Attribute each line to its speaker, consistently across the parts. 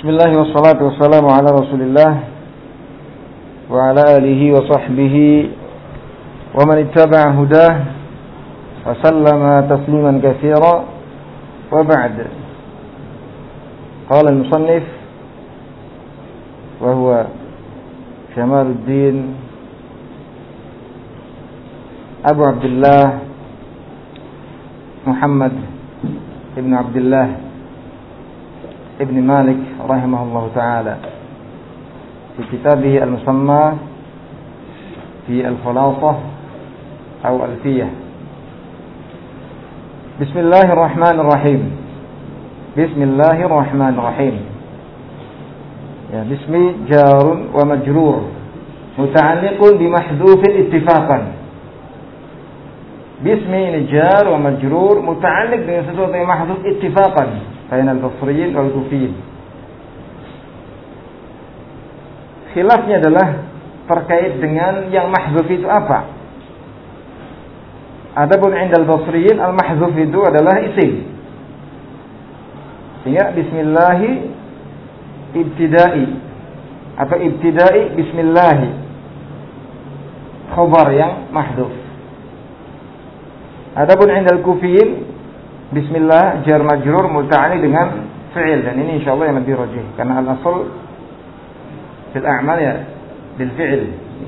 Speaker 1: Bismillah wassalatu wassalamu ala Rasulillah wa ala alihi wa sahbihi wa man ittaba'a hudah wa sallama tasliman katsira wa ba'd. Qala al-musannif wa huwa Jamaluddin Abu Abdullah Muhammad ibn Abdullah ابن مالك رحمه الله تعالى في كتابه المسمى في الخلاصة أو ألفية. بسم الله الرحمن الرحيم. بسم الله الرحمن الرحيم. يا بسمي جار ومجرور متعلق بمحذوف اتفاقا. بسمي جار ومجرور متعلق dengan sesuatu yang mahdhuf ittifaqan bainal basriyin wal kufiyin. Khilafnya adalah terkait dengan yang mahdzuf itu apa. Adapun indal basriyin al mahdzuf itu adalah isim. Sehingga bismillahi ibtidai atau ibtidai bismillahi khabar yang mahdzuf. Adapun indal kufiyin bismillah jar majrur muta'alliq dengan fi'il, dan ini insyaallah yang lebih rajih karena al-asl fil a'mal ya bil fi'il ya.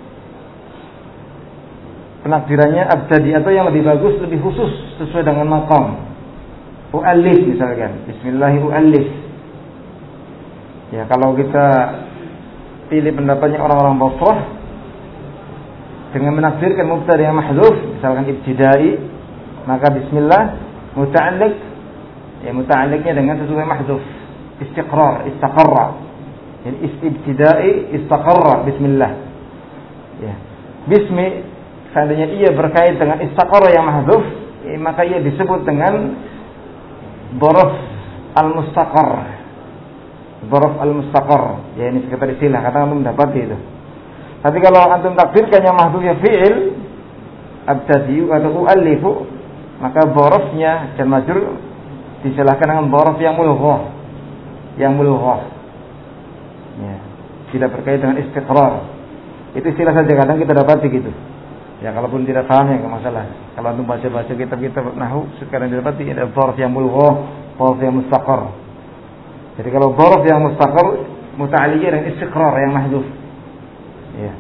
Speaker 1: Penakdirannya abtadi atau yang lebih bagus, lebih khusus sesuai dengan maqam. U'allif misalkan, bismillah u'allif. Ya, kalau kita pilih pendapatnya orang-orang Basrah dengan menakdirkan mubtada yang mahdzuf, misalkan ibtidai, maka bismillah muta'alliq, ya muta'alliqnya dengan sesuatu yang mahdzuf, istiqrar, istaqarra. Jadi ibtidai istaqarra bismillah. Ya. Bismi seandainya ia berkait dengan istaqarra yang mahdzuf, ya, maka ia disebut dengan dharaf al-mustaqar. Dharaf al-mustaqar. Ya, ini sekitar istilah, kata antum dapat itu. Tapi kalau antum takdirkan yang mahdzufnya fi'il, abtadi'u atau u'allifu, maka dharafnya dan majrur disilahkan dengan dharaf yang mulghah. Yang mulghah. Ya, tidak berkait dengan istiqrar. Itu istilah saja, kadang kita dapati gitu. Ya, kalaupun tidak paham ya enggak masalah. Kalau antum baca-baca kitab-kitab nahwu, sekarang didapati ada dharaf yang mulghah, dharaf yang mustaqar. Jadi kalau dharaf yang mustaqar muta'alliq dengan istiqrar yang mahdzuf. Ya.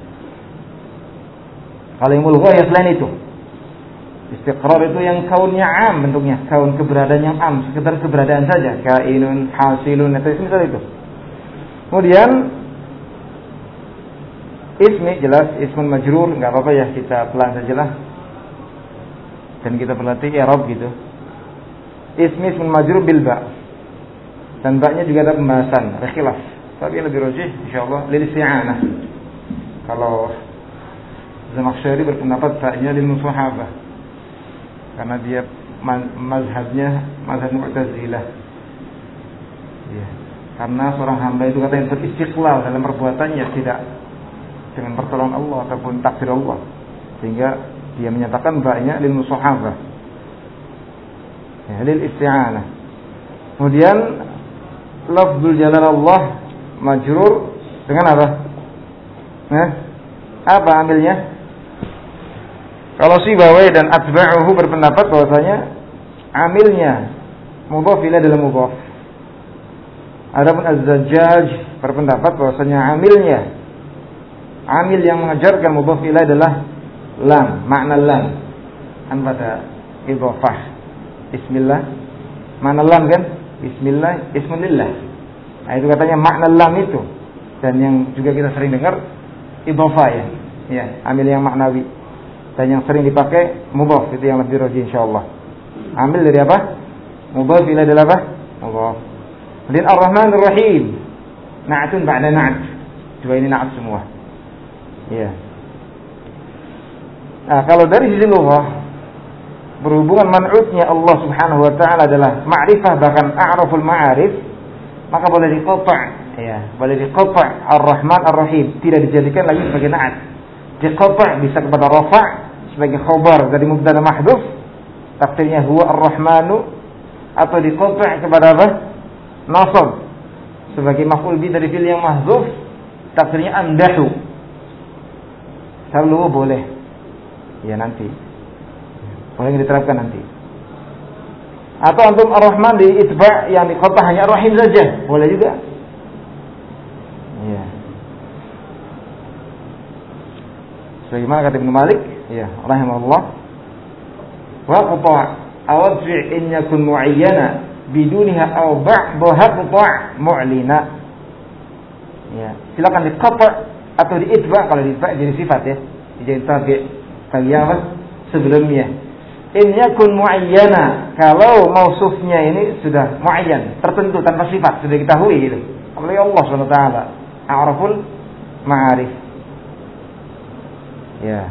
Speaker 1: Kalau yang mulghah ya selain itu. Istiqrar itu yang kaunnya am bentuknya, kaun keberadaan yang am, sekedar keberadaan saja, kainun, hasilun, atau misal itu. Kemudian ismi jelas, ismun majrur, enggak apa-apa ya, kita pelan sajalah. Dan kita berlatih i'rab gitu. Ismi ismun majrur bil ba. Dan ba-nya juga ada pembahasan, ada khilaf. Tapi yang lebih rajih insyaallah lil isti'anah. Kalau Zamakhsyari berpendapat ba-nya lil musahabah. Karena dia mazhabnya mazhab Mu'tazilah. Ya. Karena seorang hamba itu katanya beristiqlal dalam perbuatannya, tidak dengan pertolongan Allah ataupun takdir Allah, sehingga dia menyatakan ba'nya lil musahabah, ya, lil isti'anah. Kemudian lafzul jalalallah majrur dengan apa? Apa ambilnya? Kalau Sibawai dan atba'uhu berpendapat bahwasanya amilnya mudhaf ilaih dalam mudhaf. Adapun Az-Zajjaj berpendapat bahwasanya amil yang mengajarkan mudhaf ilaih adalah lam, makna lam. Kan pada idhofah. Bismillah. Makna lam kan? Bismillah ismulillah. Nah, itu katanya makna lam itu. Dan yang juga kita sering dengar idhofah ya. Ya, amil yang maknawi. Dan yang sering dipakai mudhaf, itu yang lebih rajih insyaallah. Ambil dari apa? Mudhaf ila adalah apa? Mudhaf. Kemudian Ar-Rahmanur Rahim. Na'tun ba'da na'at. Dua ini na'at semua. Ya. Nah, kalau dari sisi lughah, berhubungan man'utnya Allah Subhanahu wa taala adalah ma'rifah, bahkan a'raful ma'arif, maka boleh diqata', ya, boleh diqata' Ar-Rahman Ar-Rahim, tidak dijadikan lagi sebagai na'at. Diqata' bisa kepada rafa' sebagai khabar dari mubtada mahdhuf, takdirnya huwa ar-rahmanu, atau diqata' kepada apa? Nasab sebagai maf'ul bi dari fi'il yang mahdzuf, takdirnya amdahu. Selalu boleh. Ya nanti. Boleh diterapkan nanti. Atau antum Ar-Rahman di itba' yang di kota hanya Ar-Rahim saja, boleh juga. Ya. Sebagaimana kata Ibnu Malik, ya, rahimahullah, wa qata' awadfi' in yakun mu'ayyana bidunha aw ba'daha qata' mu'lina. Ya, silakan di qata' atau di itba', kalau di itba' jadi sifat ya, jadi tabi' bagi apa? Sebelumnya. In yakun mu'ayyana, kalau mausufnya ini sudah mu'ayyan, tertentu tanpa sifat, sudah diketahui gitu. Apalagi Allah Subhanahu wa taala, a'raful ma'arif. Ya.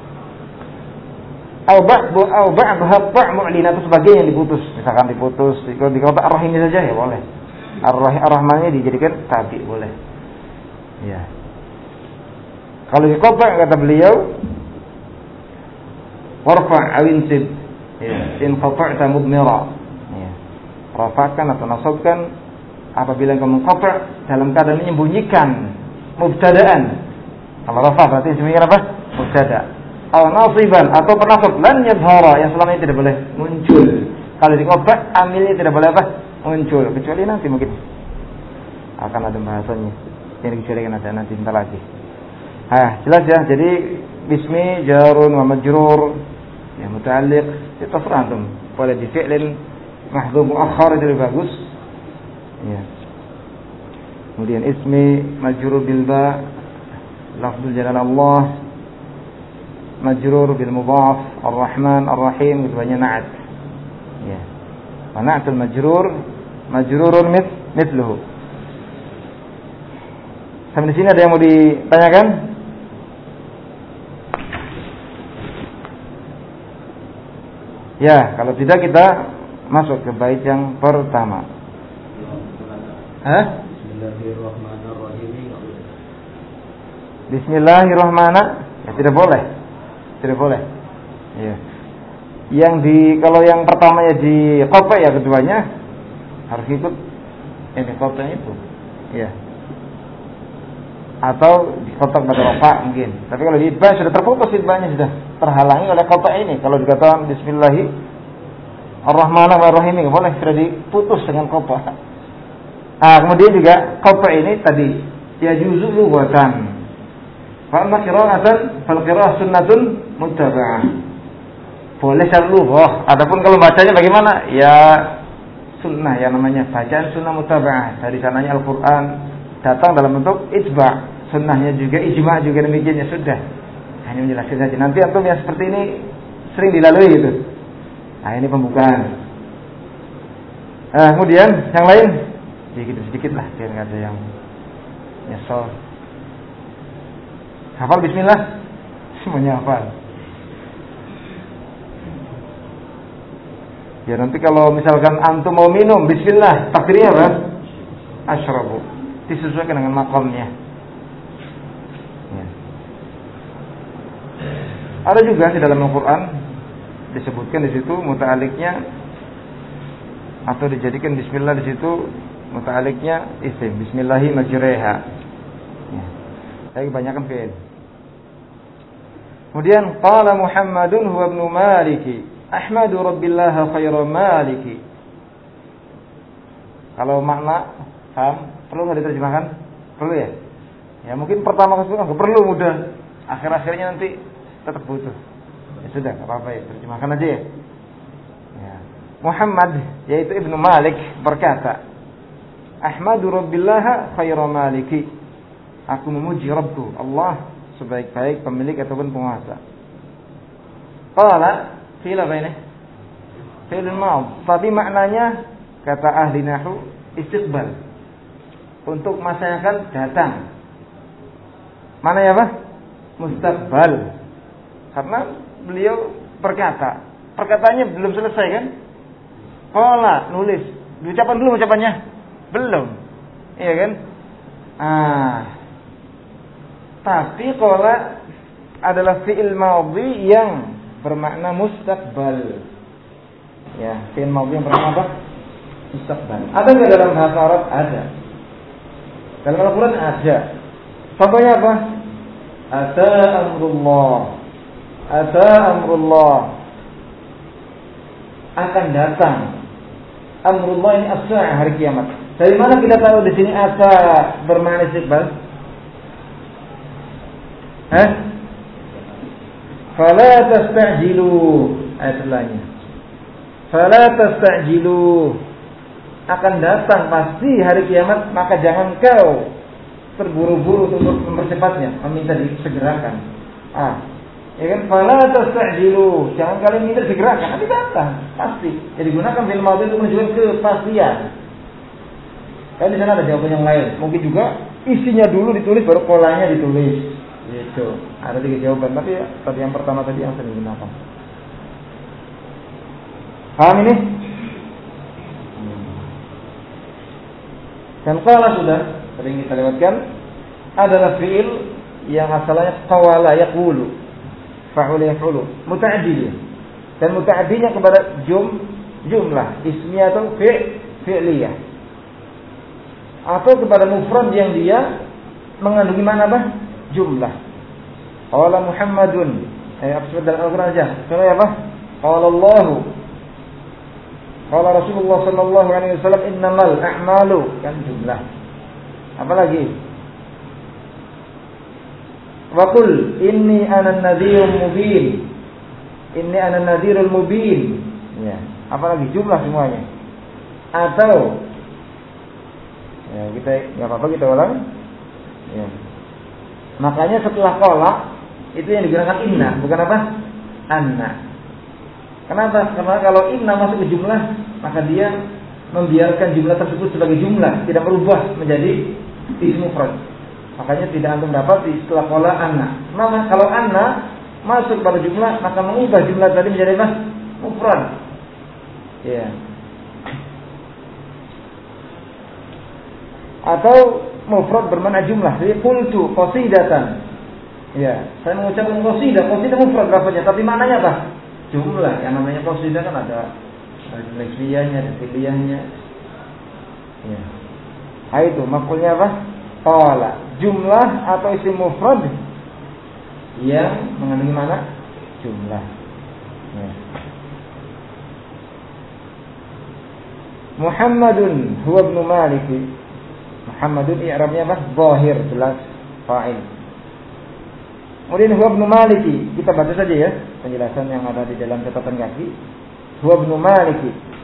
Speaker 1: Au ba'dha mu'lina, itu sebagian yang diputus. Misalkan diputus, kalau di kota Ar-Rahim saja ya boleh. Ar-Rahmannya dijadikan tabi boleh. Ya. Kalau di kota kata beliau warfa' awinsib, ya, in qata'ta mudmira. Ya. Rafa'kan atau nasabkan apabila kamu qata' dalam keadaan menyembunyikan mubtada'an. Kalau rafa' berarti demikian apa? Mubtada'. Aw nasiban atau penasab lan yadhara, yang selama ini tidak boleh muncul. Kalau di qata' amilnya tidak boleh apa? Muncul, kecuali nanti mungkin akan ada bahasanya. Yang dikecualikan ada nanti bentar lagi. Jelas ya. Jadi bismi jarun wa majrur, ya muta'alliq, ya terserah antum. Boleh di fi'lin mahdhuf muakhkhar itu lebih bagus. Ya. Kemudian ismi majrur bil ba, lafzul jalal Allah, majrur bil mudhaf, ar-rahman ar-rahim, keduanya na'at. Ya. Wa na'atul majrurun mithluhu. Sampai di sini ada yang mau ditanyakan? Ya, kalau tidak kita masuk ke bait yang pertama. Bismillahirrahmanirrahim. Ya, tidak boleh. Tidak boleh. Ya. Kalau yang pertamanya di qata ya keduanya harus ikut yang di qata itu. Ya. Atau di qata pada rafa mungkin. Tapi kalau di itba sudah terputus, itbanya sudah terhalangi oleh qata ini. Kalau dikatakan Bismillahirrahmanirrahim boleh, sudah diputus dengan qata. Kemudian juga qata ini tadi ya juzu lughatan. Fa amma qira'atan fal qira'ah sunnatun muttaba'ah. Boleh secara lughah. Adapun kalau bacanya bagaimana? Ya sunnah, ya namanya bacaan sunnah muttaba'ah. Dari sananya Al-Qur'an datang dalam bentuk itba', sunnahnya juga ijma' juga demikian, ya sudah. Hanya menjelaskan saja. Nanti antum yang seperti ini sering dilalui gitu. Ini pembukaan. Kemudian yang lain sedikit lah biar enggak ada yang nyesel. Hafal bismillah? Semuanya hafal. Ya nanti kalau misalkan antum mau minum, bismillah, takdirnya apa? Asyrabu. Disesuaikan dengan makamnya. Ya. Ada juga di dalam Al-Quran disebutkan di situ muta'aliknya atau dijadikan bismillah di situ muta'aliknya isim. Bismillahi majreha. Ya. Tapi kebanyakan fi'il. Kemudian qala Muhammadun huwa ibnu Maliki ahmadu rabbillaha khairan maliki. Kalau makna paham? Perlu nggak diterjemahkan? Perlu ya? Ya mungkin pertama kali nggak perlu, mudah. Akhir-akhirnya nanti tetap butuh. Ya sudah, nggak apa-apa ya, terjemahkan aja ya. Muhammad yaitu Ibnu Malik berkata, Ahmadu rabbillaha khairan maliki. Aku memuji Rabbku Allah sebaik-baik pemilik ataupun penguasa. Qala fi'il apa ini? Fi'il madh. Tapi maknanya kata ahli nahwu istiqbal. Untuk masa yang akan datang. Mana ya Pak? Mustaqbal. Karena beliau berkata, perkataannya belum selesai kan? Qala nulis. Diucapkan dulu ucapannya? Belum. Iya kan? Tapi qala adalah fi'il madhi yang bermakna mustaqbal. Ya, fi'il madhi yang bermakna apa? Mustaqbal. Ada enggak dalam bahasa Arab? Ada. Dalam Al-Quran ada. Contohnya apa? Ata amrullah. Ata amrullah. Akan datang. Amrullah ini as-sa'ah, hari kiamat. Dari mana kita tahu di sini ata bermakna istiqbal? Fala tasta'jilu. Ayat setelahnya. Fala tasta'jilu. Akan datang pasti hari kiamat, maka jangan kau terburu-buru untuk mempercepatnya, meminta disegerakan. Ya kan? Fala tasta'jilu. Jangan kalian minta disegerakan, nanti datang pasti. Jadi gunakan fi'il madhi untuk menunjukkan kepastian. Kan di sana ada jawaban yang lain. Mungkin juga isinya dulu ditulis baru polanya ditulis. Gitu. Ada 3 jawaban, tapi ya, tadi yang pertama tadi yang sering digunakan. Paham ini? Dan qala sudah sering kita lewatkan adalah fi'il yang asalnya qawala yaqulu, fa'ula yaqulu, muta'addi. Dan muta'addinya kepada jumlah ismiyah atau fi'liyah. Atau kepada mufrad yang dia mengandungi mana apa? Jumlah. Qala Muhammadun. Apa dalam Al-Qur'an aja. Contohnya apa? Qala Allahu. Qala Rasulullah sallallahu alaihi wasallam innamal a'malu, kan jumlah. Apa lagi? Wa qul inni ana an-nadhirul mubin. Inni ana an-nadhirul mubin. Ya, apa lagi? Jumlah semuanya. Atau ya, kita enggak apa-apa kita ulang. Ya. Makanya setelah qala itu yang digunakan inna, bukan apa? Anna. Kenapa? Karena kalau inna masuk ke jumlah, maka dia membiarkan jumlah tersebut sebagai jumlah, tidak berubah menjadi isim mufrad. Makanya tidak antum dapat di setelah qala anna. Maka kalau anna masuk pada jumlah, maka mengubah jumlah tadi menjadi apa? Mufrad. Ya. Atau mufrad bermakna jumlah. Jadi qultu qasidatan. Ya, saya mengucapkan qasidah. Qasidah mufrad lafaznya, tapi maknanya apa? Jumlah. Yang namanya qasidah kan ada ismiyahnya, ada fi'liyahnya. Ya. Itu maf'ulnya apa? Qala. Jumlah atau isim mufrad yang mengandungi mana? Jumlah. Ya. Muhammadun huwa ibnu Malik. Muhammadun i'rabnya apa? Zahir, jelas fa'il. Kemudian huwa ibnu Malik, kita baca saja ya penjelasan yang ada di dalam catatan kaki. Huwa ibnu Malik.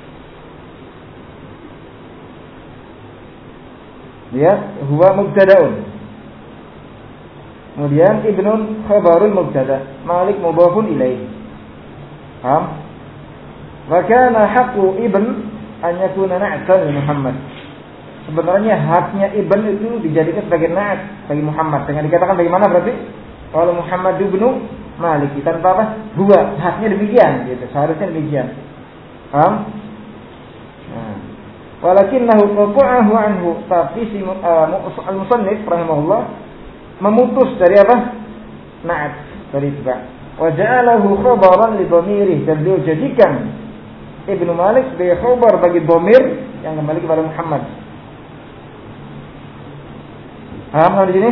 Speaker 1: Lihat, huwa mubtada'un. Kemudian ibnun khabarul mubtada', Malik mudhafun ilaih. Paham? Wa kana haqqu ibn an yakuna na'tan li Muhammad. Sebenarnya haknya ibn itu dijadikan sebagai na'at bagi Muhammad. Dengan dikatakan bagaimana berarti? Kalau Muhammad ibnu Malik tanpa apa? Huwa, haknya demikian gitu. Seharusnya demikian. Paham? Nah. Walakinnahu qata'ahu anhu, tapi si al-musannif rahimahullah memutus dari apa? Na'at, dari tiba. Wa ja'alahu khabaran li dhamirih, dan dia jadikan Ibnu Malik sebagai khabar bagi dhamir yang kembali kepada Muhammad. Paham di sini?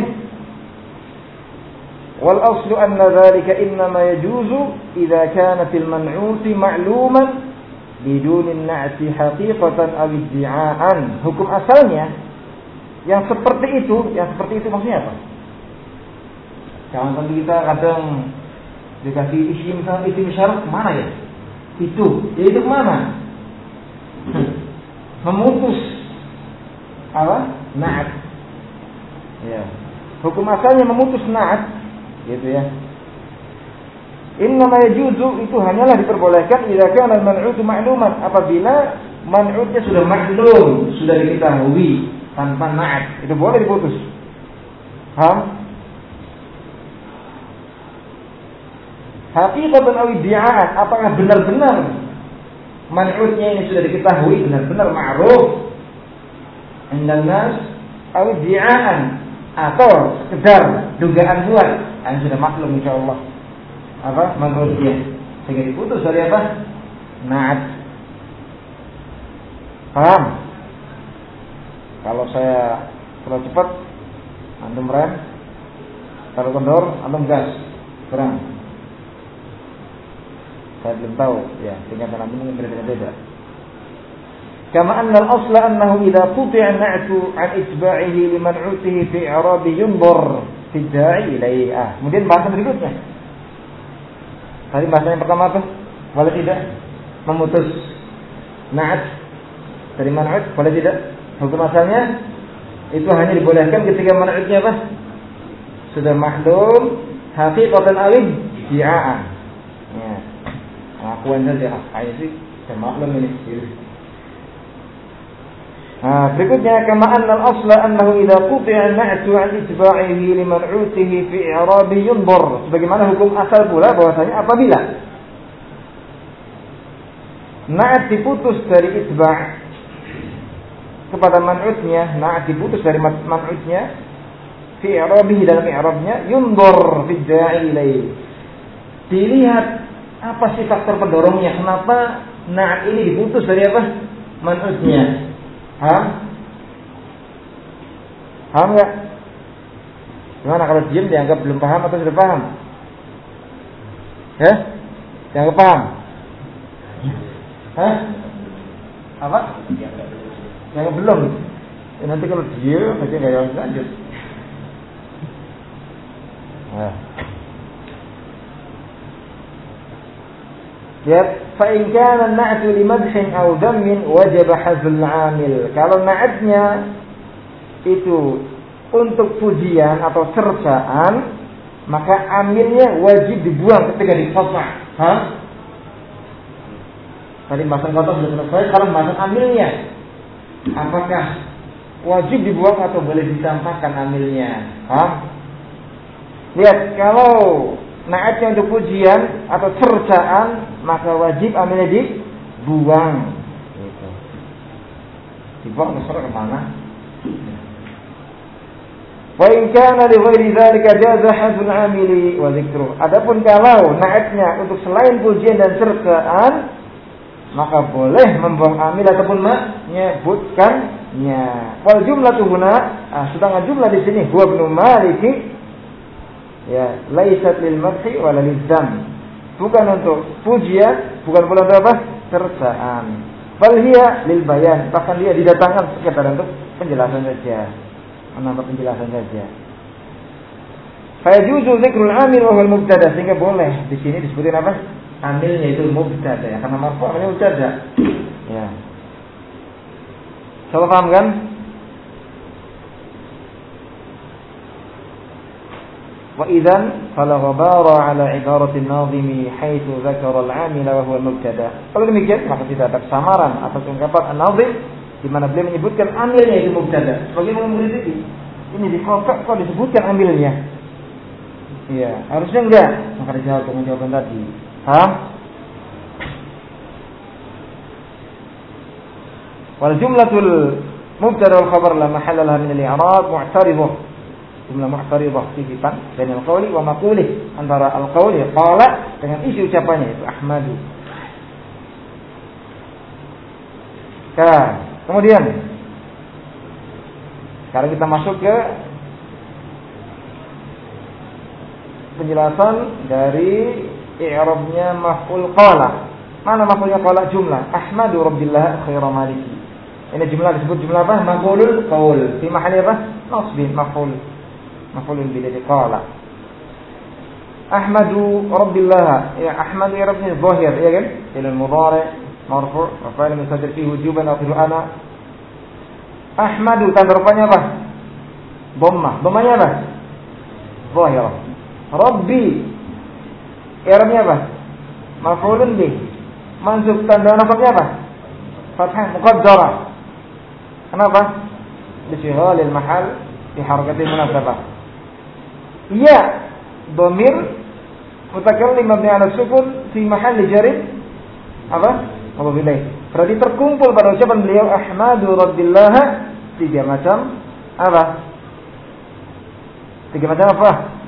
Speaker 1: Wal aslu anna dhalika innama yajuzu idza kanat al-man'ut ma'luman bidun an-na'ti haqiqatan aw iddi'aan. Hukum asalnya yang seperti itu maksudnya apa? Jangan kita kadang dikasih isim syarat mana ya? Itu mana? Memutus apa? Na'at. Ya. Hukum asalnya memutus na'at, gitu ya. Innama yajuzu, itu hanyalah diperbolehkan jika kana al-man'ut ma'luman, apabila man'utnya sudah maklum, sudah diketahui tanpa na'at, itu boleh diputus. Paham? Haqiqatan aw iddi'aan, apakah benar-benar man'utnya ini sudah diketahui, benar-benar ma'ruf indan nas, aw iddi'aan, atau sekedar dugaan buat, yang sudah maklum insyaallah apa man'utnya, sehingga diputus dari apa? Na'at. Paham? Kalau saya Kalau cepat antum rem, kalau kendor antum gas. Kurang. Saya belum tahu ya, tingkatan antum mungkin berbeda-beda. Kama anna al-asla annahu idza quti'a an-na'tu 'an itba'ihi liman 'utihi fi i'rabi yunzur fi da'i ilayhi. Kemudian bahasan berikutnya. Tadi bahasan yang pertama apa? Boleh tidak memutus na'at dari man'ut? Boleh tidak? Hukum asalnya itu hanya dibolehkan ketika man'utnya apa? Sudah mahdum haqiqatan awin di'a'an. Ya. Pengakuan saja. Ini sih saya maklum ini. Berikutnya kama anna al-asla annahu idza quti'a an-na'tu 'an itba'ihi liman 'utihi fi i'rabi yunzur. Sebagaimana hukum asal pula bahwasanya apabila na'at diputus dari itba' kepada man'utnya, na'at diputus dari man'utnya fi i'rabihi dalam i'rabnya yunzur fi da'i ilaihi. Dilihat apa sih faktor pendorongnya, kenapa na'at ini diputus dari apa? Man'utnya. Paham nggak? Gimana kalau diam dianggap belum paham atau sudah paham? Ya? Dianggap paham? Apa? Dianggap belum? Ya, nanti kalau diam nanti nggak harus lanjut. Ya, fa in kana an-na'tu li madhin aw dhammin wajib hazl 'amil. Kalau na'atnya itu untuk pujian atau cercaan, maka amilnya wajib dibuang ketika dikosah. Tadi bahasan kata sudah selesai, sekarang bahasan amilnya. Apakah wajib dibuang atau boleh ditambahkan amilnya? Lihat, kalau na'atnya untuk pujian atau cercaan, maka wajib amilnya dibuang. Gitu. Dibuang ke mana? Wa in kana li ghairi dzalika jaza hazul 'amili wa dzikruh. Adapun kalau na'atnya untuk selain pujian dan cercaan, maka boleh membuang amil ataupun menyebutkannya. Wal jumlatu huna, sedangkan jumlah di sini huwa ibnu Maliki, ya, laisat lil madhi wala lil dzam. Bukan untuk pujian, bukan pula untuk apa? Cercaan. Bal hiya lil bayan, bahkan dia didatangkan sekedar untuk penjelasan saja. Menambah penjelasan saja. Fa yajuzu dzikrul amil wa huwa al-mubtada, sehingga boleh di sini disebutin apa? Amilnya itu mubtada, ya, karena marfu' amilnya mubtada. Ya. Coba paham kan? Wa idzan fala ghabara ala ibarati an-nazimi haitsu dzakara al-'amila wa huwa al-mubtada. Kalau demikian maka tidak ada kesamaran atas ungkapan an-nazim di mana beliau menyebutkan amilnya itu mubtada. Bagaimana mengkritisi? Ini di kok disebutkan amilnya? Iya, harusnya enggak. Maka dijawab dengan jawaban tadi. Wal jumlatul mubtada wal khabar la mahalla laha min al-i'rab mu'taridah. Jumlah mu'taridah sifatan bainal qawli wa maqulih, antara al-qawli qala dengan isi ucapannya itu Ahmadu. Kemudian sekarang kita masuk ke penjelasan dari i'rabnya maf'ul qala. Mana maf'ulnya qala? Jumlah Ahmadu rabbillah khairu maliki. Ini jumlah disebut jumlah apa? Maf'ulul qaul. Fi mahalli apa? Nasbin maf'ulun bihi qala. Ahmadu rabbillah. Ya, Ahmadu ya rabbi zahir, ya kan? Ilal mudhari marfu' wa fa'il mustatir fihi wujuban akhiru ana. Ahmadu tanda rupanya apa? Dhammanya apa? Zahir. Rabbi i'rabnya apa? Maf'ulun bih. Mansub tanda nasabnya apa? Fathah muqaddarah. Kenapa? Lisyighalil mahal di harakatil munasabah. Ya, dhamir mutakallim mabni 'ala sukun fi mahalli jar apa? Apabila berarti terkumpul pada ucapan beliau Ahmadu rabbillah tiga macam apa? Tiga macam apa?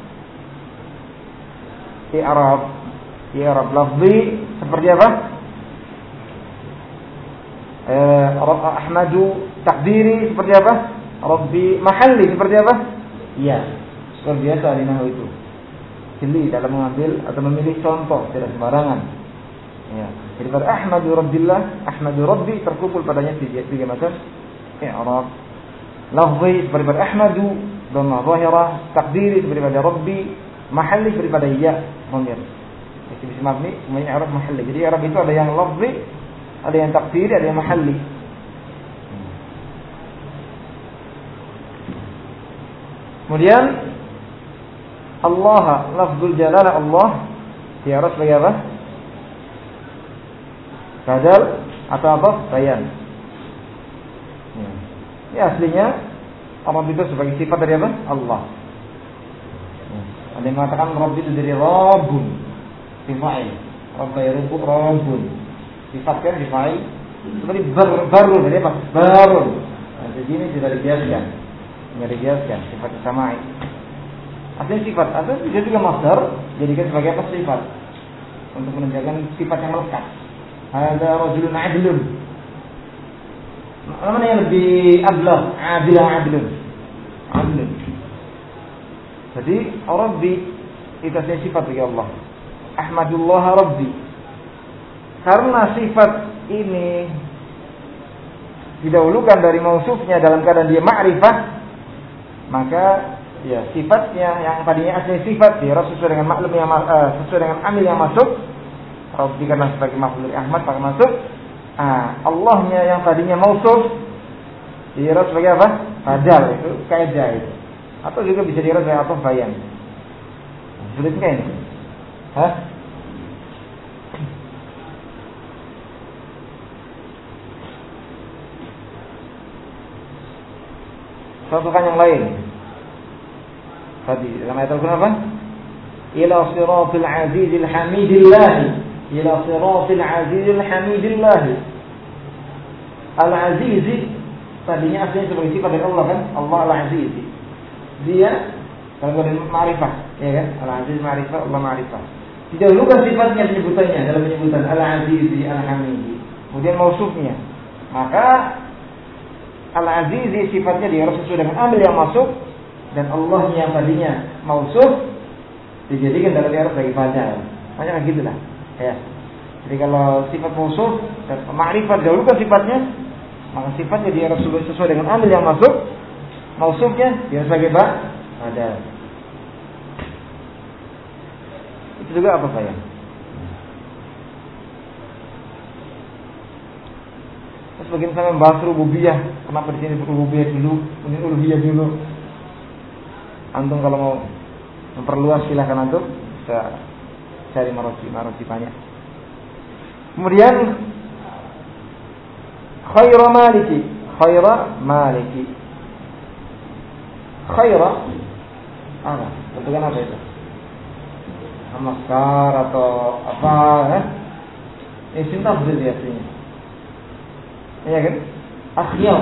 Speaker 1: I'rab lafzi seperti apa? Ahmadu takdiri seperti apa? Rabbi mahalli seperti apa? Iya. Luar biasa di nahwu itu. Jeli dalam mengambil atau memilih contoh, tidak sembarangan. Ya. Daripada Ahmadu Rabbillah, Ahmadu Rabbi terkumpul padanya tiga macam i'rab. Lafzi daripada Ahmadu dhamma zahirah, takdiri daripada Rabbi, mahalli daripada ya dhamir. Itu bisa mabni, semuanya i'rab mahalli. Jadi i'rab itu ada yang lafzi, ada yang takdiri, ada yang mahalli. Kemudian Allah, lafzul jalalah Allah i'rab sebagai apa? Badal atau apa? Bayan. Ini aslinya Rabb itu sebagai sifat dari apa? Allah. Ada yang mengatakan Rabb itu dari Rabbun, sifat. Rabb yarubbu Rabbun. Sifat kan sifat. Seperti barun, dari apa? Barun. Nah, jadi ini tidak dibiaskan. Tidak dibiaskan sifat samai. Aslinya sifat, atau bisa juga masdar jadikan sebagai apa? Sifat. Untuk menunjukkan sifat yang melekat. Ada rajulun adlun. Mana yang lebih ablah? Adilun. Jadi Rabbi itu adalah sifat bagi Allah. Ahmadullah Rabbi. Karena sifat ini didahulukan dari mausufnya dalam keadaan dia ma'rifah, maka ya sifatnya yang tadinya asli sifat dia sesuai dengan maklum yang sesuai dengan amil yang masuk. Rabbi karena sebagai maf'ul dari Ahmad maka masuk. Allahnya yang tadinya mausuf dirot sebagai apa? Badal, itu kaidah itu. Atau juga bisa dirot sebagai apa? Bayan. Sulit kan ini? Hah? Contohkan yang lain. Tadi dalam ayat Al-Quran apa? Ila siratil azizil hamidillah. Ila siratil azizil hamidillah. Al-Azizi tadinya aslinya sebagai sifat dari Allah kan? Allah Al-Azizi. Dia kalau ada ma'rifah, ya kan? Al-Aziz ma'rifah, Allah ma'rifah. Didahulukan sifatnya penyebutannya dalam penyebutan Al-Azizi, Al-Hamidi. Kemudian mausufnya. Maka Al-Azizi sifatnya dia harus sesuai dengan amil yang masuk, dan Allah yang tadinya mausuf dijadikan dalam i'rab sebagai badal. Macam gitulah. Ya. Jadi kalau sifat mausuf dan ma'rifat dahulukan sifatnya, maka sifatnya dia harus sesuai dengan amil yang masuk, mausufnya dia sebagai badal. Itu juga apa saya? Terus bagaimana saya membahas rububiyah? Kenapa di sini rububiyah dulu, kemudian uluhiyah dulu? Antum kalau mau memperluas silahkan antum bisa cari maroji banyak. Kemudian khaira maliki. Khaira apa? Bentukan apa itu? Amaskar atau apa? Isim tafdhil biasanya. Iya kan? Akhyar.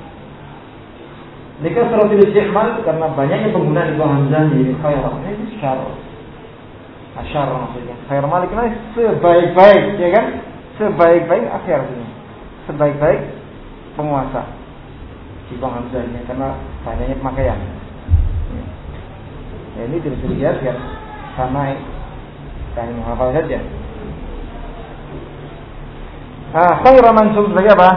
Speaker 1: Dikasratil isti'mal karena banyaknya penggunaan ibu hamzah jadi khaira. Ini syar. Asyar maksudnya. Khair malik ini sebaik-baik, ya kan? Sebaik-baik akhir ini. Sebaik-baik penguasa. Ibu hamzah ini karena banyaknya pemakaian. Ya, ini tidak dilihat kan? Sama kami menghafal saja. Khaira mansub sebagai apa?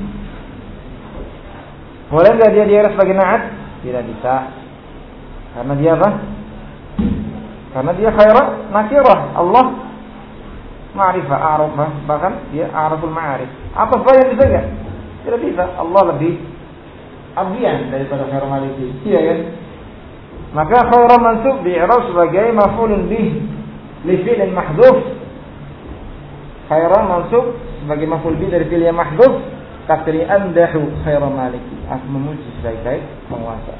Speaker 1: Boleh nggak dia diarah sebagai na'at? Tidak bisa. Karena dia apa? Karena dia khaira nakirah. Allah ma'rifah, a'rafah, bahkan dia a'raful ma'arif. Apa saja bisa enggak? Tidak bisa. Allah lebih abdian daripada khaira maliki. Iya kan? Maka khaira mansub di'rab sebagai maf'ulun bih li fi'lin mahdhuf. Khaira mansub sebagai maf'ul bih dari fi'il yang mahdhuf, takdiri amdahu khaira maliki. Aku memuji sebaik-baik penguasa.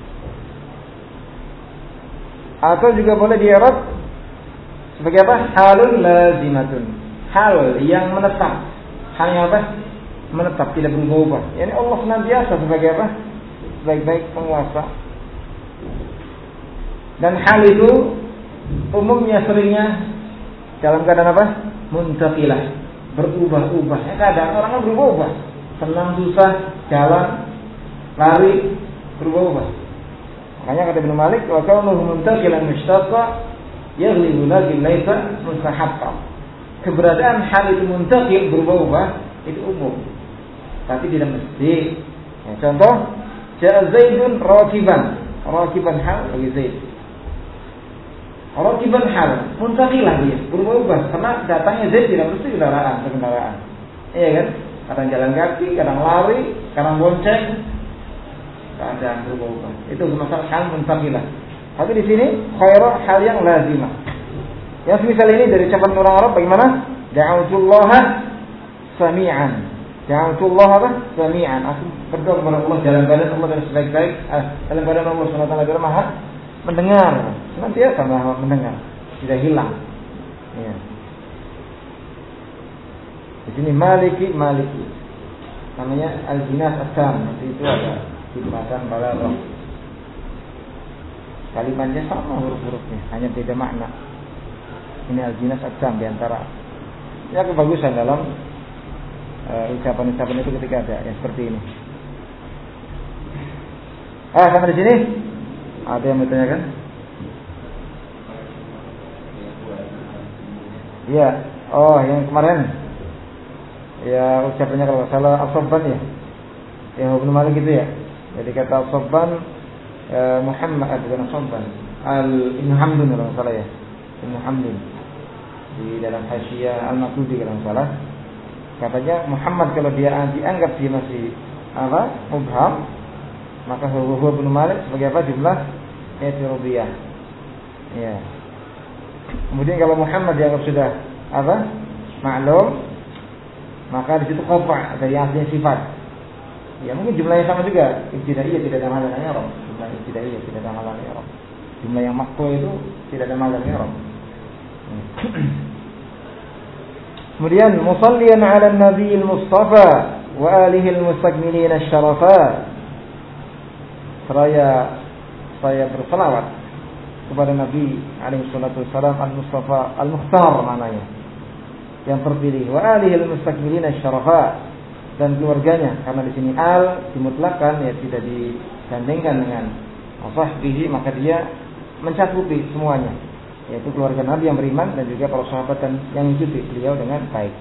Speaker 1: Atau juga boleh di'rab sebagai apa? Halun lazimatun. Hal yang menetap. Hal yang apa? Menetap, tidak berubah-ubah. Yani Allah senantiasa sebagai apa? Sebaik-baik penguasa. Dan hal itu umumnya seringnya dalam keadaan apa? Muntaqilah, berubah-ubah. Kadang orangnya berubah-ubah. Senang susah, jalan, lari, berubah-ubah. Makanya kata Ibnu Malik, wa kaunuhu muntaqilan mushtaqa yaghlibu lakin laisa mustahabba. Keberadaan hal itu muntaqil berubah-ubah itu umum, tapi tidak mesti. Ya, contoh, ja'a Zaidun rakiban hal bagi Zaid. Rakiban hal muntaqilah dia, berubah-ubah karena datangnya Zaid tidak mesti kendaraan. Iya kan? Kadang jalan kaki, kadang lari, kadang bonceng. Keadaan berubah-ubah. Itu masalah hal muntaqilah. Tapi di sini khairu hal yang lazimah. Yang semisal ini dari ucapan orang Arab bagaimana? Da'autullaha sami'an. Sami'an. Aku berdoa kepada Allah dalam keadaan Allah dan sebaik-baik. Dalam keadaan Allah SWT adalah Maha mendengar. Senantiasa Maha mendengar. Tidak hilang. Ya. Di sini maliki. Namanya al-jinas at-tam. Nanti itu ada hikmatan balaghah. Kalimatnya sama huruf-hurufnya, hanya beda makna. Ini al-jinas at-tam di antara. Ya kebagusan dalam ucapan-ucapan itu ketika ada yang seperti ini. Sampai di sini ada yang bertanyakan? Iya. Oh, yang kemarin. Ya ucapannya kalau salah as-sabban ya. Ya Ibnu Malik itu ya. Jadi kata as-sabban Muhammad bukan as-sabban. Ibnu Hamdun kalau salah ya. Ibnu Hamdun. Di dalam Hasyiah Al-Maqdudi kalau salah. Katanya Muhammad kalau dia dianggap dia masih mubham, maka huwa Ibnu Malik sebagai apa? Jumlah i'tirabiyah. Ya. Kemudian kalau Muhammad dianggap sudah maklum, maka di situ qata' dari artinya sifat. Ya mungkin jumlahnya sama juga. Ibtidaiyah tidak ada mahalnya i'rab. Jumlah ibtidaiyah tidak ada mahalnya i'rab. Jumlah yang maqtu itu tidak ada mahalnya i'rab. Kemudian musalliyan 'ala an-nabi al-mustafa wa alihi al-mustakmilin asy-syarafat. Saya berselawat kepada Nabi alaihi salatu wasallam al-mustafa al-mukhtar maknanya. Yang terpilih wa alihi al-mustakmilin asy-syarafat dan keluarganya, karena di sini al dimutlakkan ya tidak digandengkan dengan sahbihi, maka dia mencakupi semuanya, yaitu keluarga Nabi yang beriman dan juga para sahabat yang mengikuti beliau dengan baik.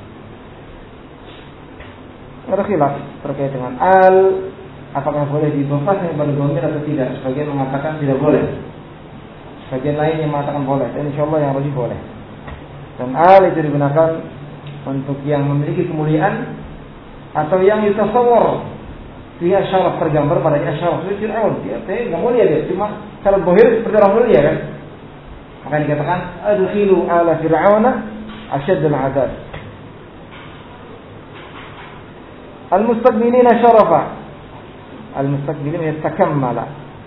Speaker 1: Ada khilaf terkait dengan al, apakah boleh didhofahkan kepada dhamir atau tidak. Sebagian mengatakan tidak boleh, sebagian lain yang mengatakan boleh, dan insyaallah yang lebih boleh. Dan al itu digunakan untuk yang memiliki kemuliaan atau yang yutasawwar dia syaraf, tergambar pada syaraf itu Fir'aun. Dia enggak mulia, dia cuma cara zahir seperti orang mulia kan. Maka dikatakan adkhilu ala fir'auna asyadd al-'adab. Al-mustakbilina syarafa. Al-mustakbilina yatakammala.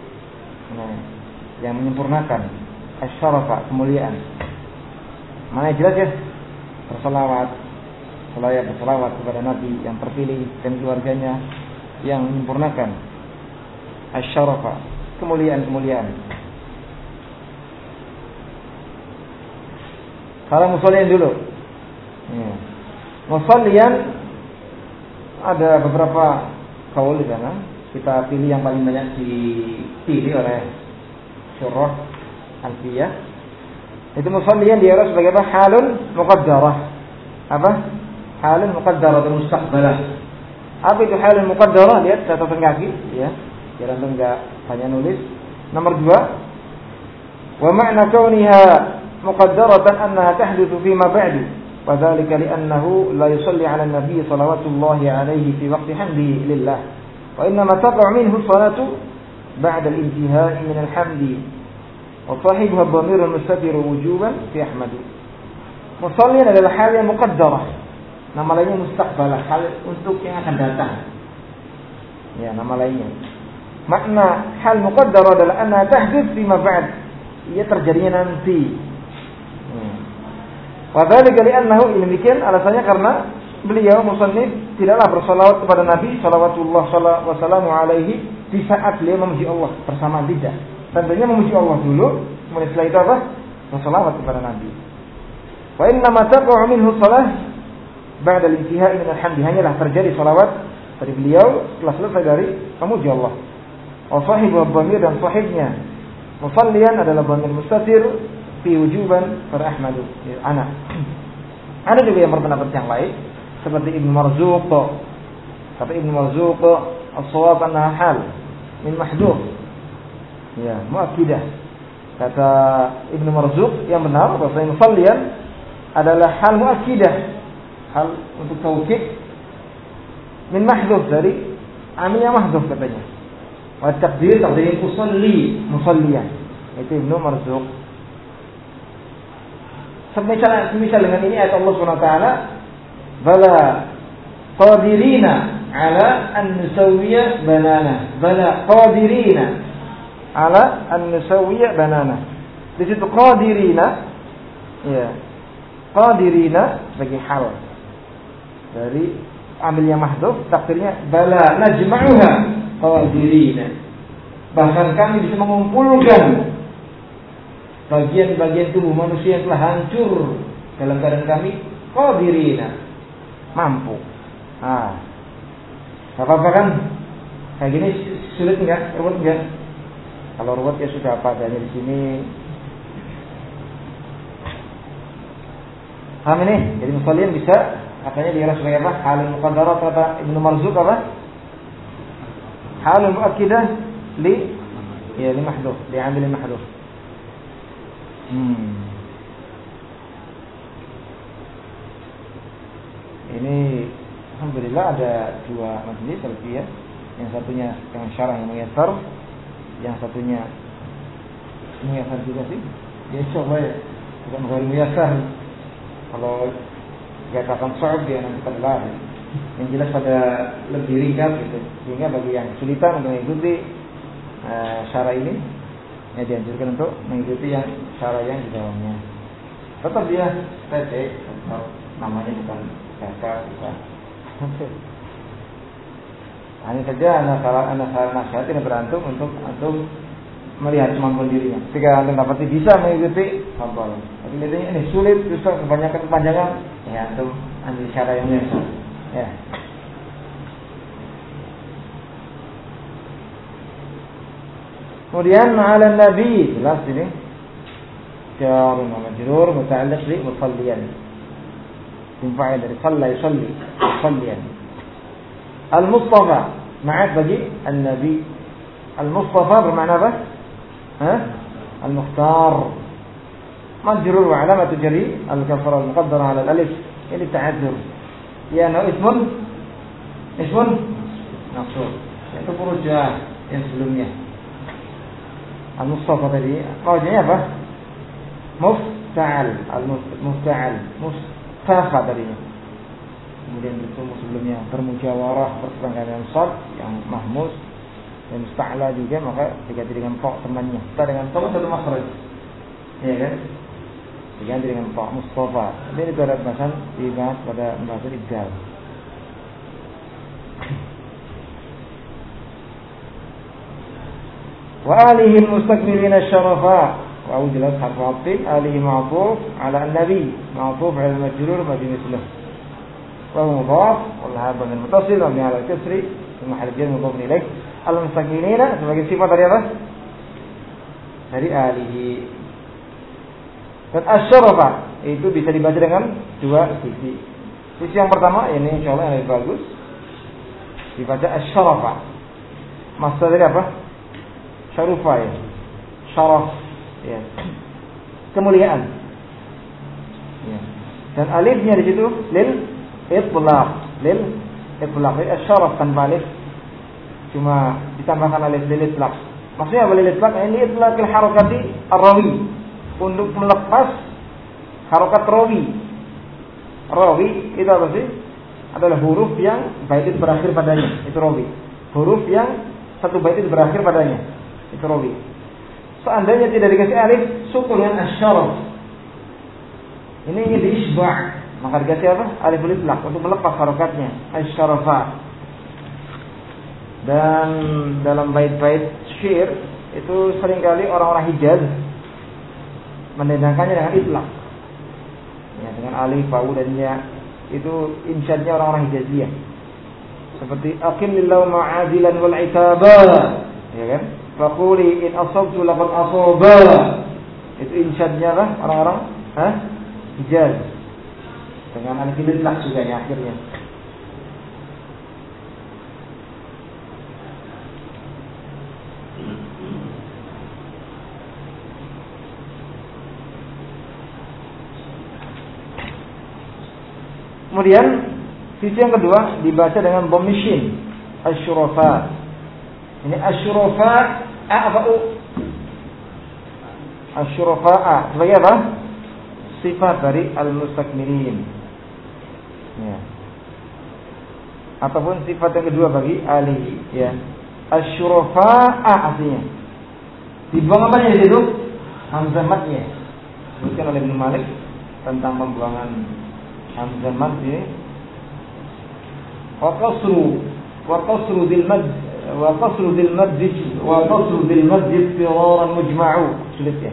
Speaker 1: Yang menyempurnakan asy-syarafa, kemuliaan. Mana jelas ya? Berselawat kepada Nabi yang terpilih dan keluarganya yang menyempurnakan asy-syarafa, kemuliaan. Kalau musallian dulu. Musallian ada beberapa kaul di sana. Kita pilih yang paling banyak dipilih oleh syurah Alfiyah. Itu musallian dia sebagai apa? Halun muqaddarah. Apa? Halun muqaddarah dan mustaqbalah. Apa itu halun muqaddarah? Lihat catatan kaki, ya. Jangan enggak hanya nulis. Nomor 2. Wa ma'na kauniha muqaddaratan annaha tahdutsu fi ma ba'du. Wa dzalika li'annahu la yusalli 'ala an-nabiy salawatullahi 'alaihi fi waqti hamdihi lillah. Wa innama taqa'u minhu salatu ba'da al-intihai min al-hamdi. Wa sahibuha dhamirun mustatir wujuban fi ahmadu. Musallian adalah hal yang muqaddarah. Nama lainnya mustaqbalah, hal untuk yang akan datang. Ya, nama lainnya. Makna hal muqaddarah adalah anna tahdits fi ma ba'd. Ia terjadinya nanti. Wa dzalika li'annahu, demikian alasannya karena beliau musannif tidaklah bersalawat kepada Nabi sallallahu alaihi di saat beliau memuji Allah bersamaan, tidak. Tentunya memuji Allah dulu, kemudian setelah itu apa? Bersalawat kepada Nabi. Wa inna ma taqa'u minhu shalah ba'da al-intihai min al-hamd. Hanyalah terjadi salawat dari beliau setelah selesai dari memuji Allah. wa sahibu dhamir dan sahibnya. Musalliyan adalah dhamir mustatir fi wujuban pada Ahmadu ana. Ada juga yang berpendapat yang lain seperti Ibnu Marzuq. Kata Ibnu Marzuq, as-shawab annaha hal min mahdhuf. Ya, muakkidah. Kata Ibnu Marzuq yang benar bahwa musalliyan adalah hal muakkidah, hal untuk taukid min mahdhuf dari amil yang mahdhuf katanya. Wa taqdir usalli musalliyan. Itu Ibnu Marzuq. Semisal dengan ini ayat Allah Subhanahu wa taala, bala qadirina ala an nusawwiya banana. Bala qadirina ala an nusawwiya banana. Di situ qadirina, ya. Qadirina sebagai hal dari amil yang mahdhuf, takdirnya bala najma'uha qadirina. Bahkan kami bisa mengumpulkan bagian-bagian tubuh manusia yang telah hancur dalam keadaan kami qadirina, mampu. Apa-apa kan? Kayak gini sulit enggak? Ruwet enggak? Kalau ruwet ya sudah apa adanya di sini. Paham ini? Jadi musalliyan bisa katanya dikira sebagai apa? Halul muqaddarat kata Ibnu Marzuq apa? Halul muakkidah li mahdhuf, li amil mahdhuf. Ini alhamdulillah ada dua majelis salafiyah. Yang satunya dengan syarah yang muyassar, yang satunya muyassar juga sih. Ya coba ya, bukan ghair muyassar. Kalau dikatakan sa'ab dia nanti terlalu. Yang jelas pada lebih ringkas gitu. Sehingga bagi yang kesulitan untuk mengikuti syarah ini, ya dianjurkan untuk mengikuti yang syarah yang di bawahnya. Tetap dia pendek, namanya bukan kakak, bukan. Hanya saja anak nasihat ini berantum untuk melihat kemampuan dirinya. Jika antum dapat bisa mengikuti, apa? Tapi lihatnya ini sulit, susah, kebanyakan kepanjangan, ya antum ambil cara yang biasa. Ya. Kemudian ala Nabi, jelas ini. Jar wa majrur muta'alliq bi musalliyan. Tinfa'il dari shalla yusalli, musalliyan. Al-Mustafa, ma'at bagi An-Nabi. Al-Mustafa bermakna apa? Al-Mukhtar. Majrur wa alamatu jari al-kasra al-muqaddara 'ala al-alif. Ini ta'adzur. Ya, ismun maksud. Itu purujah yang sebelumnya. Al-Mustafa tadi, rajanya apa? Mufta'al, al-mufta'al, mustafa tadinya. Kemudian bertemu sebelumnya bermujawarah, berperangkat dengan shad yang mahmus. Dan musta'la juga, maka diganti dengan ta temannya. Ta dengan ta satu makhraj. Iya kan? Diganti dengan ta Mustafa. Ini pada bahasan dibahas pada pembahasan ibdal. Wa alihi al-mustakmilina syarafa. Wa jelas harf atf alihi ma'tuf ala an-nabi, ma'tuf ala al-majrur bagi mislah. Wa mudhaf wal hadha min muttasil wa ala al-kasri fi mahall jar mudhaf ilaih. Al-mustakmilina sebagai sifat dari apa? Dari alihi. Dan asy-syarafa itu bisa dibaca dengan dua sisi. Sisi yang pertama ini insyaallah yang lebih bagus. Dibaca asy-syarafa. Maksud dari apa? Syarufa ya. Syaraf ya. Kemuliaan. Ya. Dan alifnya di situ lil itlaq, lil itlaq. Asy-syaraf tanpa alif cuma ditambahkan alif lil itlaq. Maksudnya apa lil itlaq? Ini itlaqil harakati ar-rawi, untuk melepas harokat rawi. Rawi itu apa sih? Adalah huruf yang bait itu berakhir padanya, itu rawi. Huruf yang satu bait itu berakhir padanya, itu rawi. Seandainya tidak dikasih alif, sukun dengan asy-syaraf. Ini ingin diisba', maka dikasih apa? Alif itlaq untuk melepas harokatnya, asy-syarafa. Dan dalam bait-bait syair itu seringkali orang-orang Hijaz mendengarkannya dengan itlaq. Ya, dengan alif, waw dan ya. Itu insyadnya orang-orang Hijaziyah. Seperti aqim lillahu ma'adilan wal itaba Ya kan? Faquli in asabtu laqad asaba. Itu insyadnya lah orang-orang Hijaz. Dengan alif idlaq juga ya akhirnya. Kemudian sisi yang kedua dibaca dengan dhammishin asyurafa. Ini asyurafa apa u? Asyurafa sebagai apa? Sifat dari al-mustakmirin. Ya. Ataupun sifat yang kedua bagi alihi, ya. Asyurafa artinya. Dibuang apa di situ? Hamzah madnya. Disebutkan oleh Ibnu Malik tentang pembuangan hamzah mad ya. Wa qasru bil mad istiraran mujma'u sulit ya.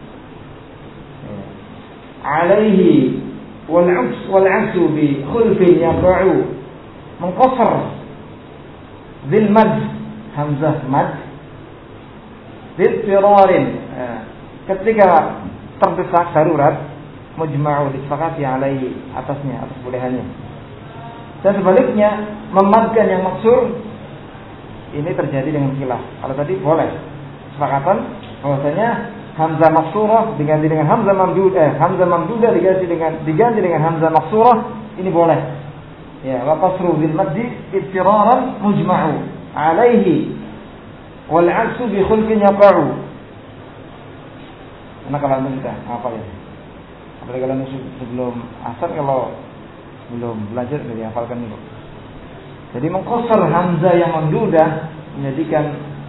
Speaker 1: Alaihi wal 'aksu bi khulfin yaqa'u mengqasar bil mad hamzah mad istirarin ketika terdesak darurat mujma'u disepakati alaihi atas bolehannya. Dan sebaliknya memadkan yang maksur ini terjadi dengan khilaf. Kalau tadi boleh sepakatan bahwasanya hamzah maksurah diganti dengan hamzah mamdudah diganti dengan hamzah maksurah ini boleh. Ya, wa qasru bil maddi ittiraran mujma'u alaihi wal 'aksu bi khulfin yaqa'u. Karena kalau kita hafal ya. Apalagi kalau sebelum asar kalau belum belajar jadi hafalkan dulu. Jadi mengqasar hamzah yang mamdudah menjadikan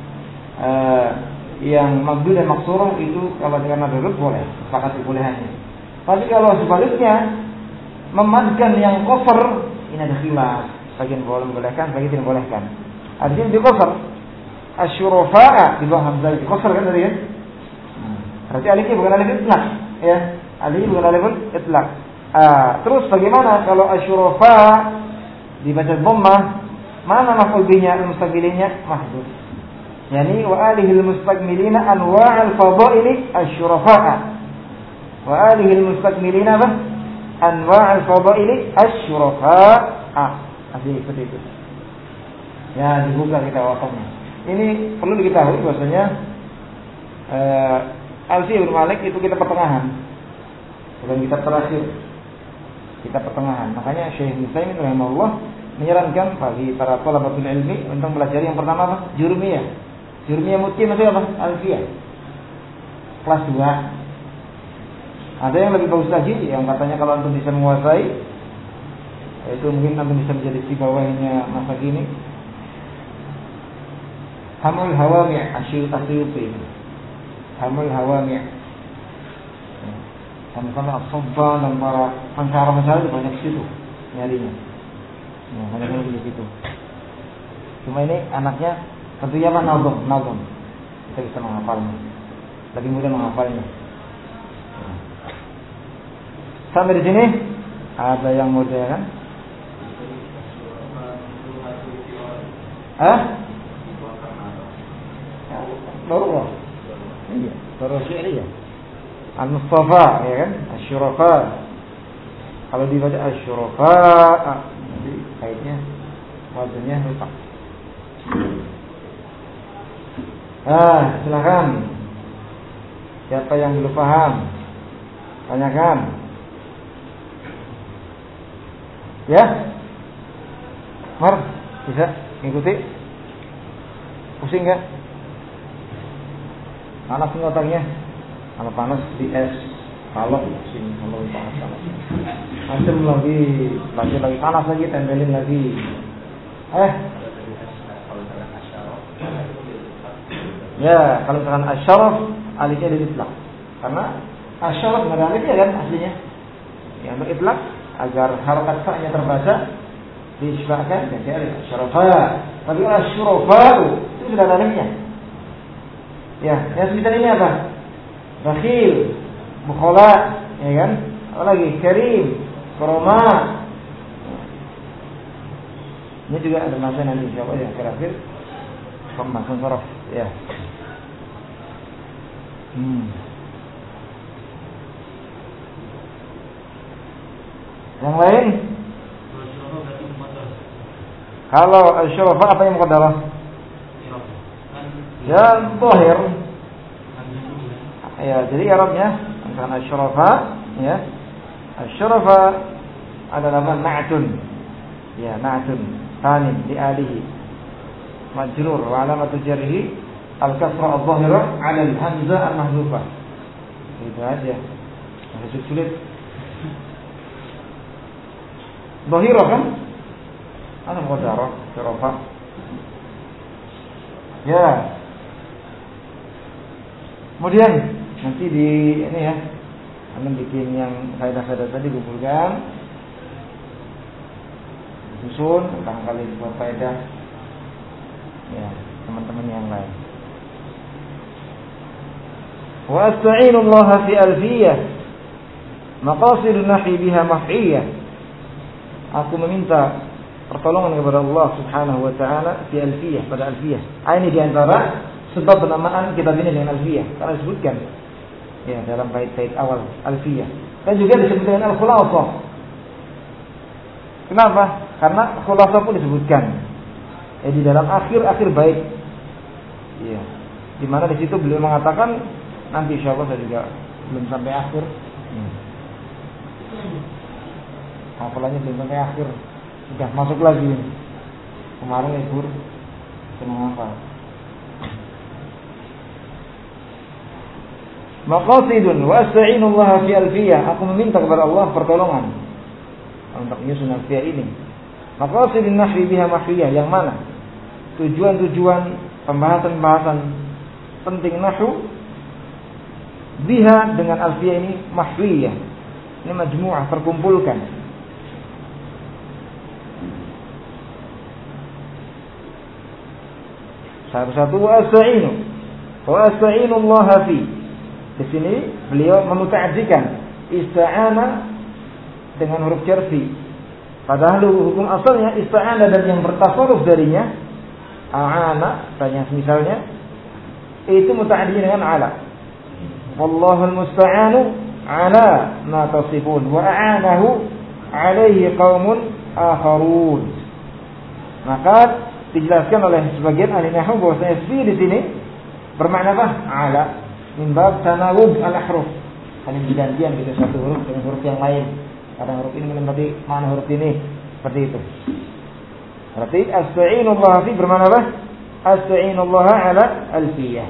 Speaker 1: yang mamdudah dan maksurah itu kalau dengan nada rud boleh, sepakat bolehnya. Tapi kalau sebaliknya memadkan yang qasar ini ada khilaf. Bagian boleh membolehkan, bagian tidak membolehkan. Artinya diqasar. Asyurafa di bawah hamzah diqasar kan tadi ya? Berarti alifnya bukan alif itlaq, ya. Alifnya bukan alif itlaq. Terus bagaimana kalau asyurafa dibaca dhammah? Mana maf'ul bihi al-mustaqbilnya? Mahdhuf. Yani wa alihil mustakmilina anwa'al fadaili asyurafa. Wa alihil mustakmilina apa? Anwa'al fadaili asyurafa. Asli seperti itu. Ya, dibuka kita wafatnya. Ini perlu diketahui bahwasanya Alfiyah Ibnu Malik itu kita pertengahan. Bukan kita terakhir. Kita pertengahan. Makanya Syekh Musaimin rahimahullah menyarankan bagi para thalabatul ilmi untuk belajar yang pertama apa? Jurumiyah. Jurumiyah mutqin itu apa? Alfiyah. Kelas 2. Ada yang lebih bagus lagi yang katanya kalau antum bisa menguasai itu mungkin antum bisa menjadi di bawahnya masa kini. Hamul Hawami' Asyuyuti. Hamul Hawami'. Sama-sama as-sabban dan para pensyarah-pensyarah itu banyak situ nyarinya. Ya, banyak di situ. Cuma ini anaknya tentunya apa? Nazam. Kita bisa menghafalnya. Lebih mudah menghafalnya. Sampai di sini ada yang mudah kan? Baru. Iya, baru syi'riyah. Al-Mustafa, ya kan? Asyurafa. Kalau dibaca asyurafa, jadi kaitnya wazannya lupa. Silakan. Siapa yang belum paham? Tanyakan. Ya? Mar, bisa ngikuti? Pusing enggak? Panas otaknya. Kalau panas di es, kalau sini kalau panas. Asam lagi panas lagi, tempelin lagi. Ya, kalau misalkan asyaraf alifnya diitlaq. Karena asyaraf enggak ada alifnya kan aslinya. Yang beritlaq agar harakat fa-nya terbaca disebabkan jadi alif asyarafa. Tapi asyurafa itu sudah ada alifnya. Ya, yang sebentar ini apa? Bakhil, bukhala, ya kan? Apa lagi? Karim, koroma. Ini juga ada masa nanti insyaallah yang terakhir. Langsung sorof, ya. Yang lain? Kalau al-syurafa apa yang muqaddarah? Ya, zahir. Ya, jadi i'rabnya karena al-syurafa, ya. Al-syurafa adalah na'tun. Ya, na'tun tani di alihi. Majrur wa alamatu jarhi al-kasra adh-dhahira 'ala al-hamzah al-mahdhufah. Itu aja. Masih sulit. Dhahira kan? Ana muqaddarah, syurafa. Ya. Kemudian nanti di ini ya, anda bikin yang faedah-faedah tadi kumpulkan, susun tentang kali buat faedah ya teman-teman yang lain. Wa asta'inullah fi alfiyah maqasidun nahi biha maf'iyah. Aku meminta pertolongan kepada Allah Subhanahu wa taala fi alfiyah, pada alfiyah. Ini di antara sebab penamaan kitab ini dengan alfiyah, karena disebutkan ya dalam bait-bait awal alfiyah. Dan juga disebut dengan al-khulasah. Kenapa? Karena khulasah pun disebutkan. Ya di dalam akhir-akhir bait. Ya. Di mana di situ beliau mengatakan nanti insyaallah saya juga belum sampai akhir. Hafalannya belum sampai akhir. Sudah masuk lagi. Kemarin libur senang hafal. Maqasidun wa asta'inullah fi alfiyah. Aku meminta kepada Allah pertolongan untuk menyusun alfiyah ini. Maqasidun nahwi biha mahwiyah, yang mana tujuan-tujuan pembahasan-pembahasan penting nahwu biha dengan alfiyah ini mahwiyah. Ini majmu'ah, terkumpulkan. Satu-satu wa asta'inullah fi. Di sini beliau memuta'addikan ista'ana dengan huruf jarfi. Padahal hukum asalnya ista'ana dan yang bertasarruf darinya a'ana, tanya misalnya itu muta'addikan dengan ala. Wallahul musta'anu ala ma tasifun wa a'anahu alaihi qaumun akharun. Maka dijelaskan oleh sebagian ahli nahwu bahwasanya fi di sini bermakna apa? Ala min bab tanawub al-ahruf. Saling bergantian gitu satu huruf dengan huruf yang lain. Kadang huruf ini menempati makna huruf ini, seperti itu. Berarti asta'inullah fi bermakna apa? Asta'inullah ala alfiyah.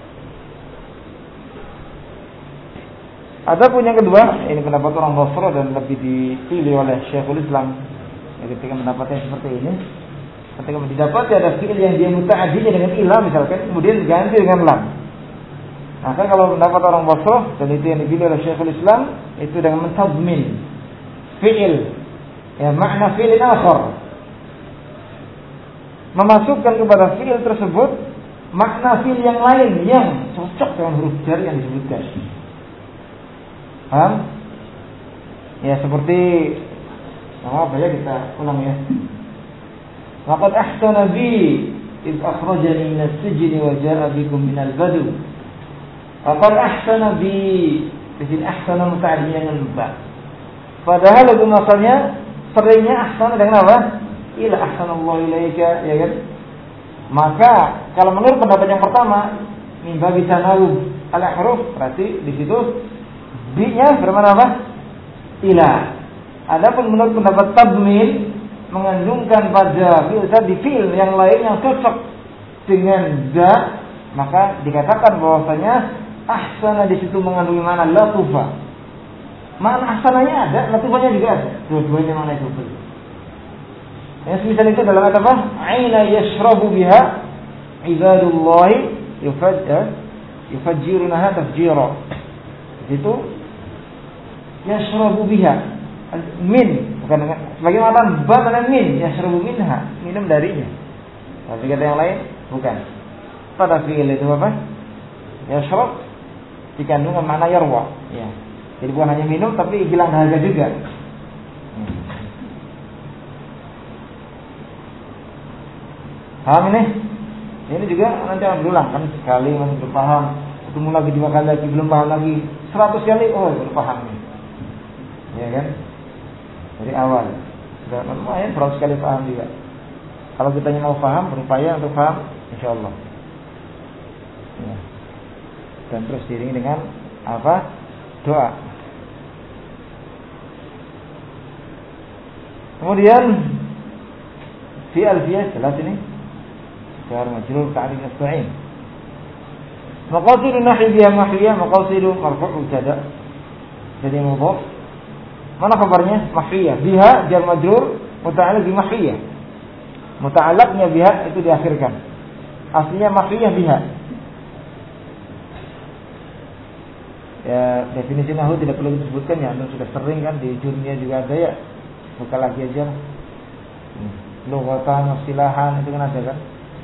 Speaker 1: Adapun yang kedua, ini pendapat orang Basra dan lebih dipilih oleh Syekhul Islam. Ketika pendapatnya seperti ini, ketika didapati ada fi'il yang dia muta'addinya dengan ilah misalkan, kemudian diganti dengan lam. Maka kalau pendapat orang Basrah dan itu yang dipilih oleh Syekhul Islam, itu dengan mentadmin fi'il, ya makna fi'il akhar, memasukkan kepada fi'il tersebut makna fi'il yang lain yang cocok dengan huruf jar yang disebutkan. Paham? Ya seperti apa ya, kita ulang ya. Laqad ahsana bi id akhrajani min as-sijn wa jaa'a bikum min al-badu. Laqad ahsana bi, isim ahsana muta'addi dengan ba. Padahal hukum asalnya seringnya ahsana dengan apa? Ila ahsanallahu ilaika, ya kan? Maka kalau menurut pendapat yang pertama min babi tanawub al-ahruf, berarti di situ bi-nya bermakna apa? Ila. Adapun menurut pendapat tadmin mengandungkan pada fi'il tadi fi'il yang lain yang cocok dengan za, maka dikatakan bahwasanya ahsana di situ mengandungi makna latufa. Makna ahsananya ada, latufanya juga ada. Dua-duanya makna itu. Yang semisal itu dalam apa? Aina yashrabu biha ibadullahi yufajjirunaha tafjira. Itu yashrabu biha min, bukan dengan sebagai matan ba dengan min, yashrabu minha, minum darinya. Tapi kata yang lain bukan. Pada fi'il itu apa? Yashrab dikandungkan makna yarwa, ya. Jadi bukan hanya minum tapi hilang dahaga juga. Paham ini? Ini juga nanti akan berulang kan, sekali masih belum paham, ketemu lagi 2 kali lagi belum paham lagi, 100 kali belum paham nih. Ya kan? Dari awal sudah lumayan 100 kali paham juga. Kalau kita mau paham, berupaya untuk paham, insyaallah. Ya. Dan terus diiringi dengan apa? Doa. Kemudian fi alfiyah jelas ini jar majrur ta'rif nasta'in. Maqasid an-nahwi biha mahwiyah, maqasid marfu' mubtada. Jadi mudhaf. Mana khabarnya? Mahwiyah. Biha jar majrur muta'alliq bi mahwiyah. Muta'alliqnya biha itu diakhirkan. Aslinya mahwiyah biha. Ya, definisi nahwu tidak perlu disebutkan ya, sudah sering kan di dunia juga ada ya. Buka lagi aja. Lughatan, istilahan itu kan ada kan.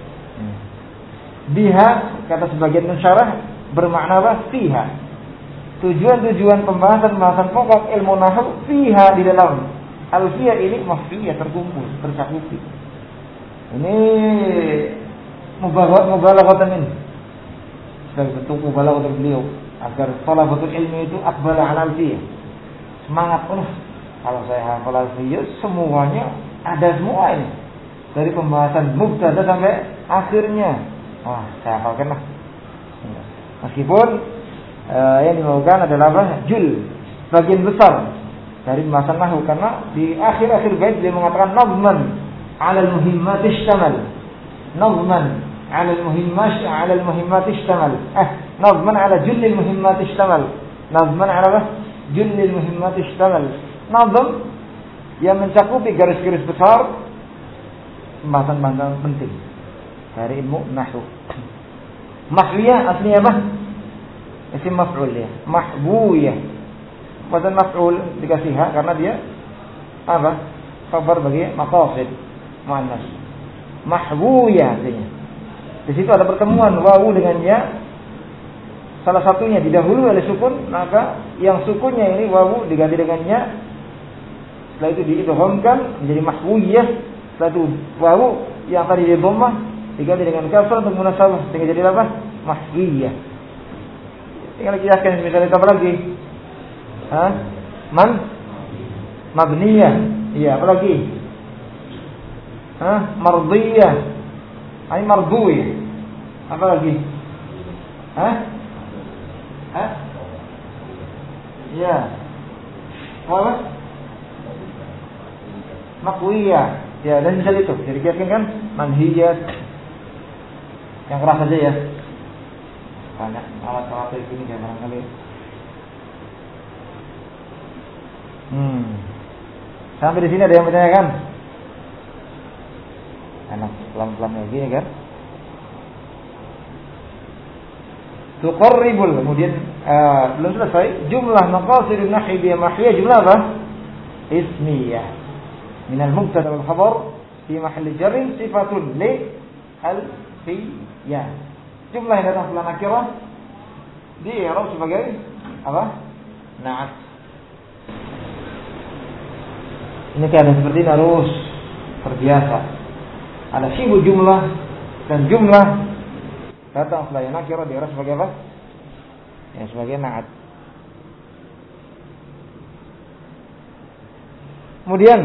Speaker 1: Biha kata sebagian pensyarah bermakna apa? Fiha. Tujuan-tujuan pembahasan pokok ilmu nahwu fiha di dalam alfiyah ini mahfiyah terkumpul, tercakupi. Ini mubalaghatan ini. Sebagai bentuk mubalaghah dari beliau agar thalabatul ilmi itu aqbala 'ala alfiyah. Semangat kalau saya hafal alfiyah semuanya ada semua ini. Dari pembahasan mubtada sampai akhirnya. Wah, saya hafalkan lah. Meskipun yang dimaukan adalah apa? Jul, bagian besar dari pembahasan nahwu, karena di akhir-akhir bait dia mengatakan nazman 'ala al-muhimmat ishtamal. Nazman 'ala al-muhimmat ishtamal. Nazman 'ala jull al-muhimmat ishtamal. Nazman 'ala jull al-muhimmat ishtamal. Nazm yang mencakupi garis-garis besar pembahasan-pembahasan penting dari ilmu nahwu. Mahwiyah aslinya apa? Isim maf'ul ya. Mahwiyah. Wazan maf'ul dikasih ha karena dia apa? Khabar bagi maqasid muannas. Mahwiyah artinya. Di situ ada pertemuan wawu dengan ya. Salah satunya didahului oleh sukun, maka yang sukunnya ini wawu diganti dengan ya. Setelah itu diidghamkan menjadi mahwiyah. Setelah itu wawu yang tadi di dhammah diganti dengan kasrah untuk munasabah sehingga jadi apa? Mahwiyah. Tinggal kiaskan misalnya apa lagi? Mabniyah. Iya, apa lagi? Mardiyah. Ini mardiyah. Apa lagi? Iya. Apa? Maqwiyah. Ya, dan misal itu. Jadi kiaskan kan manhiyat. Yang keras saja ya. Banyak alat-alat kayak gini ya barangkali. Sampai di sini ada yang bertanyakan? Enak pelan-pelan lagi ya kan? Tuqarribul, kemudian belum selesai. Jumlah maqasidun nahwi bi mahwiyah jumlah apa? Ismiyah. Min al-mubtada wal khabar fi mahalli jarrin sifatun li al-fiyah. Jumlah yang datang setelah nakirah di i'rab sebagai apa? Na'at. Ini keadaan seperti ini harus terbiasa. Ada syibu jumlah dan jumlah datang setelah nakirah di i'rab sebagai apa? Ya, sebagai na'at. Kemudian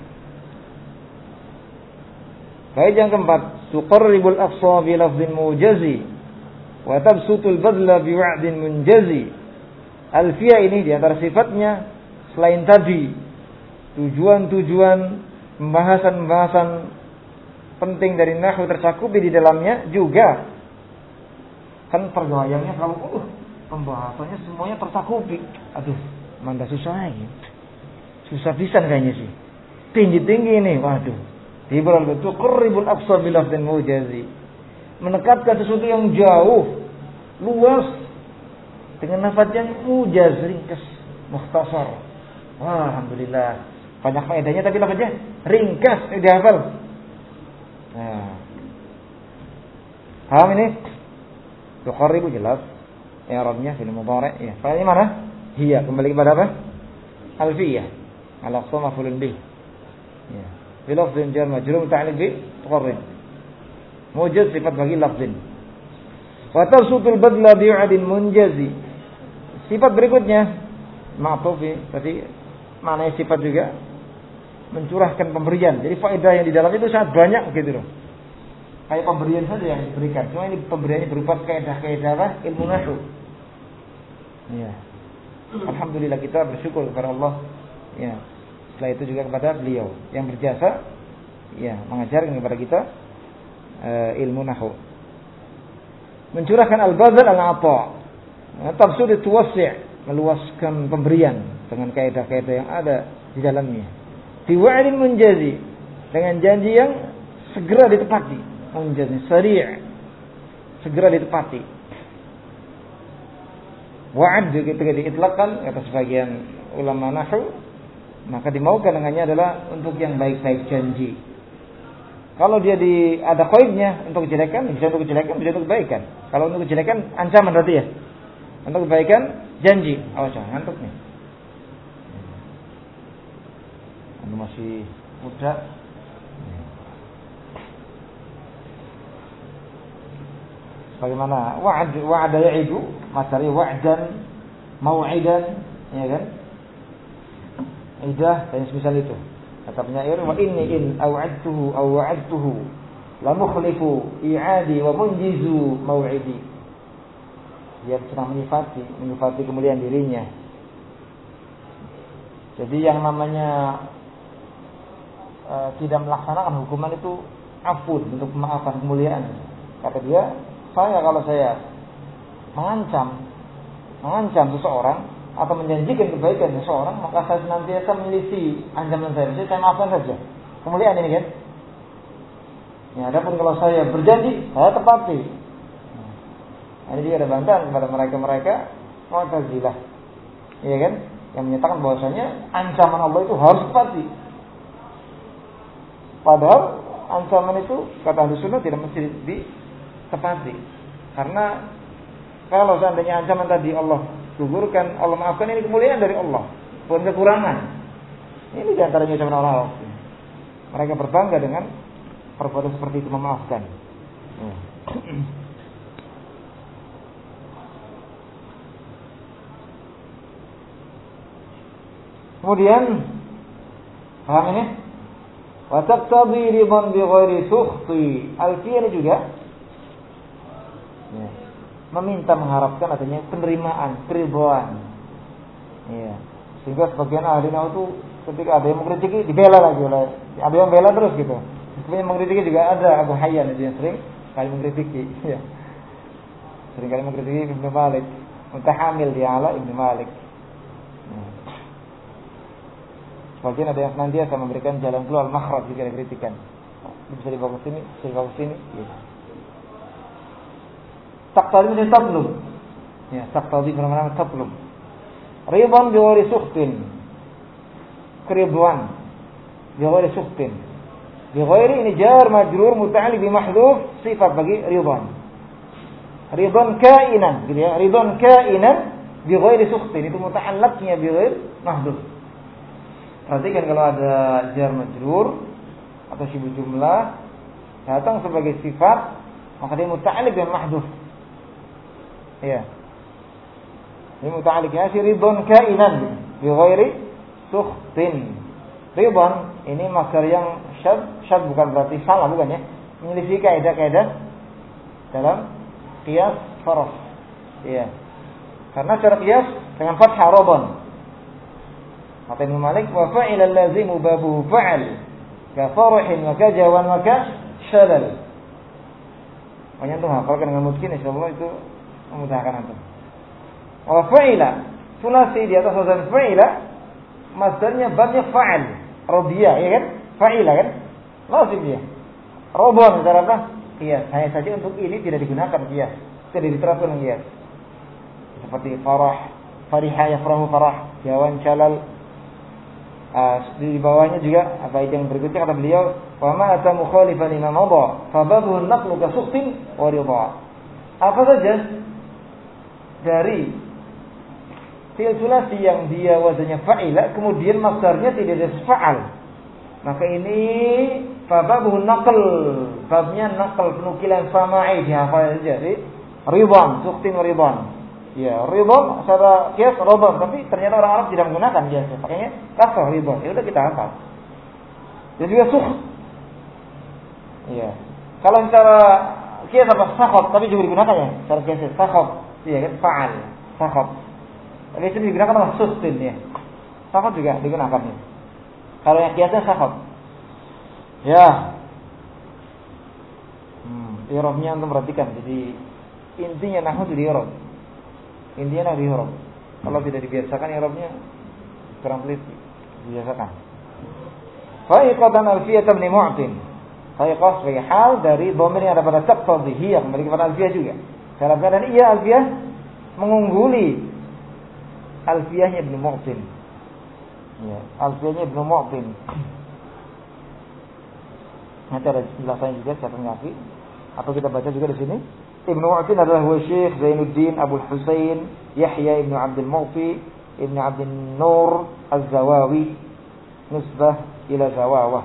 Speaker 1: kaidah yang keempat, tuqarribul aqsa bi lafdhin mujazi wa tabsutul badla bi wa'din munjazi. Alfiyah ini di antara sifatnya selain tadi tujuan-tujuan pembahasan-pembahasan penting dari nahwu tercakupi di dalamnya, juga kan tergoyangnya kalau pembahasannya semuanya tercakupi. Aduh, manda susah ini. Susah pisan kayaknya sih. Tinggi-tinggi ini, waduh. Dibral betul qurribul aqsa bil lafdhin mujazi. Menekatkan sesuatu yang jauh, luas dengan lafaz yang mujaz, ringkas, mukhtasar. Wah, alhamdulillah. Banyak faedahnya tapi lafaznya ringkas, dihafal. Nah. Paham ini? Tuqarribu jelas. I'rabnya fil mudhari'. Ya. Faedahnya mana? Hiya, kembali kepada apa? Alfiyah. Al-aqsa maf'ulun bih. Ya. Bilafdhin jar majrur muta'alliq bi tuqarrib. Mujaz sifat bagi lafzin. Wa tabsutul badla bi'adin munjazi. Sifat berikutnya ma'tufi, tadi maknanya sifat juga mencurahkan pemberian. Jadi faedah yang di dalam itu sangat banyak gitu loh. Kayak pemberian saja yang diberikan. Cuma ini pemberiannya berupa kaidah-kaidah ilmu nahwu. Ya. Alhamdulillah kita bersyukur kepada Allah. Ya. Setelah itu juga kepada beliau yang berjasa ya mengajarkan kepada kita ilmu nahwu. Mencurahkan al-bazl al-ata. Tafsir tuwassi', meluaskan pemberian dengan kaidah-kaidah yang ada di dalamnya. Fi wa'din munjazi, dengan janji yang segera ditepati. Munjazi sari', segera ditepati. Wa'ad ketika diitlaqkan kata sebagian ulama nahwu, maka dimaukan dengannya adalah untuk yang baik-baik janji. Kalau dia ada qaidnya untuk kejelekan, bisa untuk kejelekan, bisa untuk kebaikan. Kalau untuk kejelekan ancaman berarti ya. Untuk kebaikan janji. Awas jangan ngantuk nih. Anda masih muda. Bagaimana? Wa'ada ya'idu, masdari wa'dan, mau'idan, ya kan? Idah dan semisal itu. Kata penyair, wa inni in aw'adtuhu aw wa'adtuhu la mukhlifu i'adi wa munjizu mau'idi. Dia sedang menyifati kemuliaan dirinya. Jadi yang namanya tidak melaksanakan hukuman itu afun, bentuk pemaafan kemuliaan. Kata dia, kalau saya mengancam seseorang atau menjanjikan kebaikan seseorang, maka saya senantiasa menyelisih ancaman saya. Jadi saya maafkan saja. Kemuliaan ini kan. Ya, adapun kalau saya berjanji, saya tepati. Ini dia ada bantahan kepada mereka Mu'tazilah. Iya kan? Yang menyatakan bahwasanya ancaman Allah itu harus tepati. Padahal ancaman itu kata Ahlus Sunnah tidak mesti ditepati. Karena kalau seandainya ancaman tadi Allah gugurkan, Allah maafkan, ini kemuliaan dari Allah, bukan kekurangan. Ini diantaranya ucapan orang. Mereka berbangga dengan perbuatan seperti itu, memaafkan. Kemudian paham ini? Wa taqtadi ridan bi ghairi sukhti. Alfiyah ini juga ya, meminta mengharapkan adanya penerimaan, keridhaan. Iya. Sehingga sebagian ahli nahwu itu ketika ada yang mengkritiki dibela lagi oleh, ada yang bela terus gitu. Sebenarnya mengkritiki juga ada Abu Hayyan itu yang sering kali mengkritiki, ya. Sering kali mengkritiki Ibnu Malik, mutahamil dia ala Ibnu Malik. Sebagian ada yang senantiasa memberikan jalan keluar makhraj jika dikritikan. Bisa dibawa ke sini, bisa dibawa ke sini. Ya. Taqtadi min tablum. Ya, taqtadi bermakna tablum. Ridwan bi ghairi sukhtin. Keridhaan bi ghairi sukhtin. Bi ghairi ini jar majrur muta'alliq bi mahdhuf sifat bagi ridwan. Ridwan kainan, gitu ya. Ridwan kainan bi ghairi sukhtin itu muta'allaqnya bi ghairi mahdhuf. Perhatikan kalau ada jar majrur atau syibu jumlah datang sebagai sifat, maka dia muta'alliq dengan mahdhuf. Iya. Ini muta'alliqnya si ridwan kainan bi ghairi sukhtin. Ridwan ini masdar yang syad bukan berarti salah, bukan ya. Menyelisih kaidah-kaidah dalam qiyas faraf. Iya. Karena cara qiyas dengan fathah radhan. Kata Ibnu Malik, wa fa'ila allazimu babuhu fa'al ka farahin wa ka jawan wa ka syalal. Banyak tuh hafalkan dengan mungkin insyaallah itu memudahkan antum. Wa fa'ila, sulasi di atas wazan fa'ila, masdarnya babnya fa'al, radiyah, ya kan? Fa'ila kan? Lazim dia. Radhan cara apa? Qiyas. Hanya saja untuk ini tidak digunakan qiyas. Tidak diterapkan qiyas. Seperti farah, farihah yafrahu farah, jawan syalal. Di bawahnya juga apa yang berikutnya kata beliau, wa ma ata mukhalifan lima madha fa babu an-naqlu ka sukhtin wa ridha. Apa saja dari fi'il sulasi yang dia wazannya fa'ila kemudian masdarnya tidak ada fa'al, maka ini fa babu an-naql babnya nakal penukilan sama'i dihafal aja. Jadi ridwan, suktin ridwan. Ya, ridwan secara kias ridwan, tapi ternyata orang Arab tidak menggunakan biasa. Pakainya kasrah ridwan. Ya udah kita hafal. Jadi juga sukh. Iya. Kalau secara kias apa sakhab, tapi juga digunakan ya. Secara kias sakhab. Iya kan fa'al, sakhab. Tapi itu digunakan oleh suktin ya. Sakhab juga digunakan ya. Kalau yang kiasnya sakhab. Ya. I'rabnya antum perhatikan. Jadi intinya nahwu itu di i'rab. Intinya nahwu di i'rab. Kalau tidak dibiasakan i'rabnya kurang teliti. Dibiasakan. Fa'iqatan alfiyah ibn Mu'tin. Fa'iqah sebagai hal dari dhamir yang ada pada taqtadhi hiya kembali kepada alfiyah juga. Dalam keadaan iya alfiyah mengungguli alfiyahnya ibn Mu'tin. Ya, alfiyahnya ibn Mu'tin. Nanti ada penjelasannya juga secara kaki. Atau kita baca juga di sini. Ibnu Mu'tin adalah Syekh Zainuddin Abu Husain Yahya Ibnu Abdul Mu'ti Ibnu Abdul Nur Az-Zawawi nisbah ila Zawawah.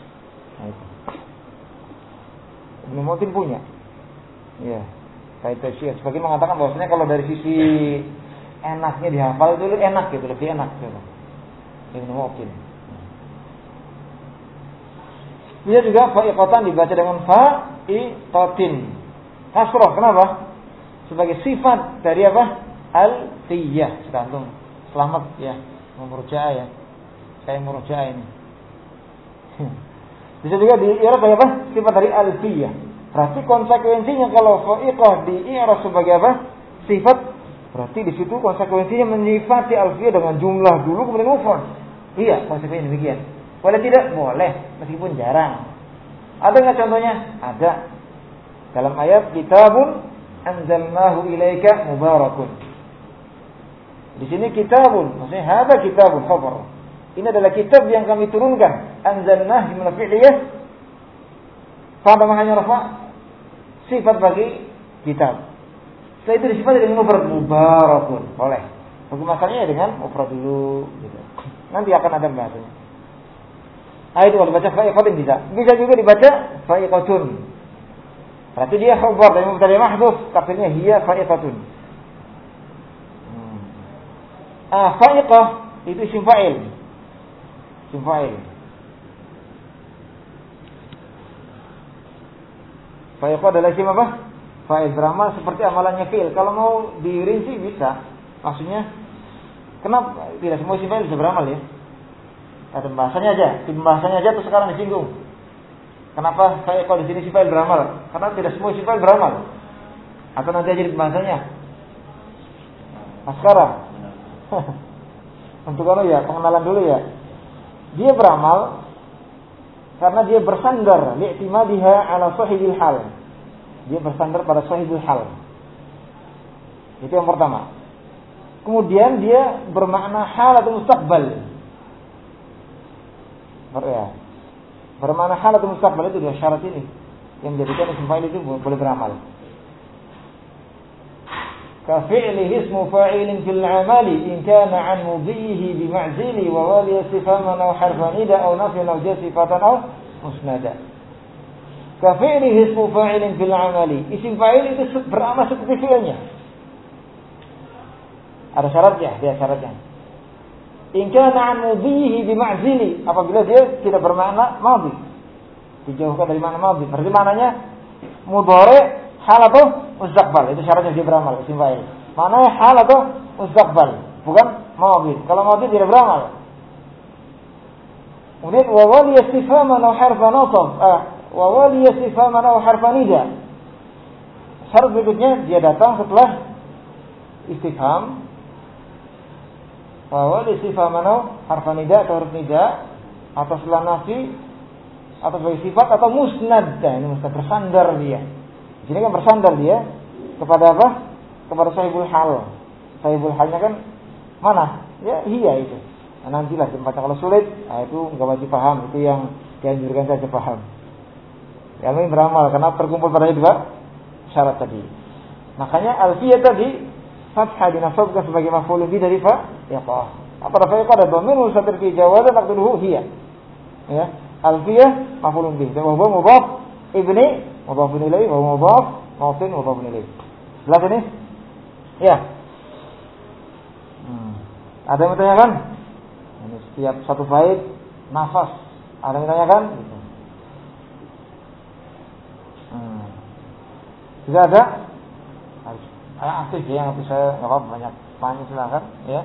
Speaker 1: Ibnu Mu'tin punya. Ya, kait Syekh sebagian mengatakan bahwasanya kalau dari sisi enaknya dihafal itu enak gitu, lebih enak gitu. Ibnu Mu'tin. Dia juga fa'iqatan dibaca dengan fa'iqatin. Kasrah, kenapa? Sebagai sifat dari apa? Al-fiyah. Sekantung selamat ya, memurojaah ya. Saya murojaah ini. Bisa juga di-i'rab sebagai apa? Sifat dari al-fiyah. Berarti konsekuensinya kalau fa'iqah di-i'rab sebagai apa? Sifat, berarti di situ konsekuensinya menyifati al-fiyah dengan jumlah dulu kemudian mufrad. Iya, konsekuensinya demikian. Boleh tidak? Boleh, meskipun jarang. Ada nggak contohnya? Ada. Dalam ayat kitabun anzalnahu ilaika mubarakun. Di sini kitabun, maksudnya hada kitabun khabar. Ini adalah kitab yang kami turunkan. Anzalnah jumlah fi'liyah. Pada maknanya rafa sifat bagi kitab. Setelah itu disifati dengan mufrad mubarakun. Boleh. Hukum asalnya dengan mufrad dulu gitu. Nanti akan ada bahasanya. Ayat kalau dibaca fa'iqatin bisa. Bisa juga dibaca fa'iqatun. Berarti dia khabar dari mubtada mahdhuf, takdirnya hiya fa'iqatun. Fa'iqah itu isim fa'il. Isim fa'il. Fa'iqah adalah isim apa? Fa'il, beramal seperti amalannya fi'il. Kalau mau dirinci bisa. Maksudnya kenapa tidak semua isim fa'il bisa beramal ya? Ada pembahasannya aja terus sekarang disinggung. Kenapa saya kalau di sini sifat beramal? Karena tidak semua sifat beramal. Atau nanti aja di pembahasannya. Nah sekarang untuk ya pengenalan dulu ya. Dia beramal karena dia bersandar li'timadiha ala sahibil hal. Dia bersandar pada sahibul hal. Itu yang pertama. Kemudian dia bermakna hal atau mustaqbal. Ya. Bermakna hal atau mustaqbal itu dua syarat ini yang menjadikan isim fa'il itu boleh beramal. Ka fi'lihi ismu fa'ilin fil 'amali in kana 'an mudhihi bi ma'zili wa wali istifaman aw harfan nida aw nafyan aw jasifatan aw musnada. Ka fi'lihi ismu fa'ilin fil 'amali. Isim fa'il itu beramal seperti fi'ilnya. Ada syaratnya, dia syaratnya. In kana 'an mudhihi bi ma'zili, apabila dia tidak bermakna madhi, dijauhkan dari makna madhi, berarti maknanya mudhari, hal atau mustaqbal. Itu syaratnya dia beramal isim fa'il. Maknanya hal atau mustaqbal, bukan madhi. Kalau madhi tidak beramal. Kemudian wa wali istifaman aw harfa nasab, wa wali istifaman aw harfa nida. Syarat berikutnya dia datang setelah istifham. Bahwa istifham harfa nida atau huruf nida atau setelah nafi atau sebagai sifat atau musnad. Nah, ini musnad bersandar dia. Di sini kan bersandar dia kepada apa? Kepada sahibul hal. Sahibul halnya kan mana? Ya hiya itu. Nah, nantilah tempatnya kalau sulit, itu enggak wajib paham, itu yang dianjurkan saja paham. Ya ini beramal karena terkumpul pada dua syarat tadi. Makanya alfiyah tadi fathah dinasabkan sebagai maf'ul bi dari fa'iqah. Apa fa'iqah ada dhamir mustatir fi jawazan taqdiruhu hiya. Ya, alfiyah maf'ul bi. Dan huwa mudhaf ibni mudhafun ilaih wa mudhaf mudhafun mudhafun ilaih. Jelas ini? Ya. Ada yang bertanyakan? Ini setiap satu bait nafas. Ada yang bertanyakan? Gitu. Tidak ada? Aktif ya, yang saya nggak apa banyak tanya silakan ya.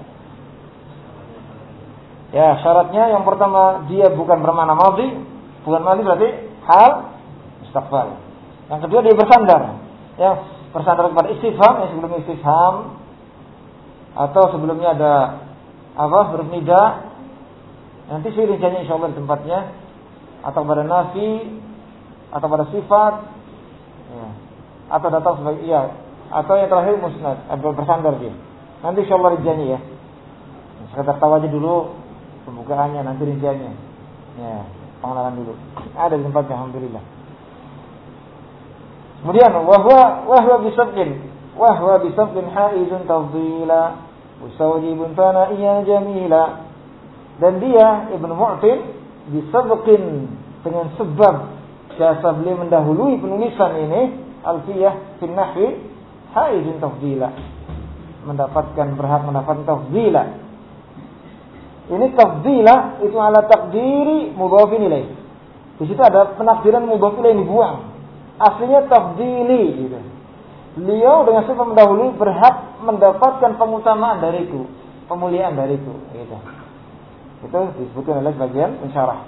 Speaker 1: Ya syaratnya yang pertama dia bukan bermakna madhi, bukan madhi berarti hal mustaqbal. Yang kedua dia bersandar, ya bersandar kepada istifham yang sebelumnya istifham atau sebelumnya ada apa huruf nida. Nanti saya rinciannya insyaallah di tempatnya atau pada nafi atau pada sifat, ya. Atau datang sebagai iya. Atau yang terakhir musnad, atau bersandar dia. Nanti insyaallah rinciannya ya. Sekedar tahu aja dulu pembukaannya, nanti rinciannya. Ya, pengenalan dulu. Ada di tempatnya alhamdulillah. Kemudian wahwa bisabqin haizun tafdila mustawjibun fanaiya jamila. Dan dia Ibnu Mu'tin bisabqin dengan sebab jasa beliau mendahului penulisan ini Alfiyah fin Nahwi haizun tafdila, berhak mendapatkan tafdila. Ini tafdila itu ala takdiri mudhafin ilaih. Di situ ada penakdiran mudhaf ilaih yang dibuang. Aslinya tafdili gitu. Beliau dengan sebab mendahului berhak mendapatkan pengutamaan dariku, pemuliaan dariku gitu. Itu disebutkan oleh bagian pensyarah.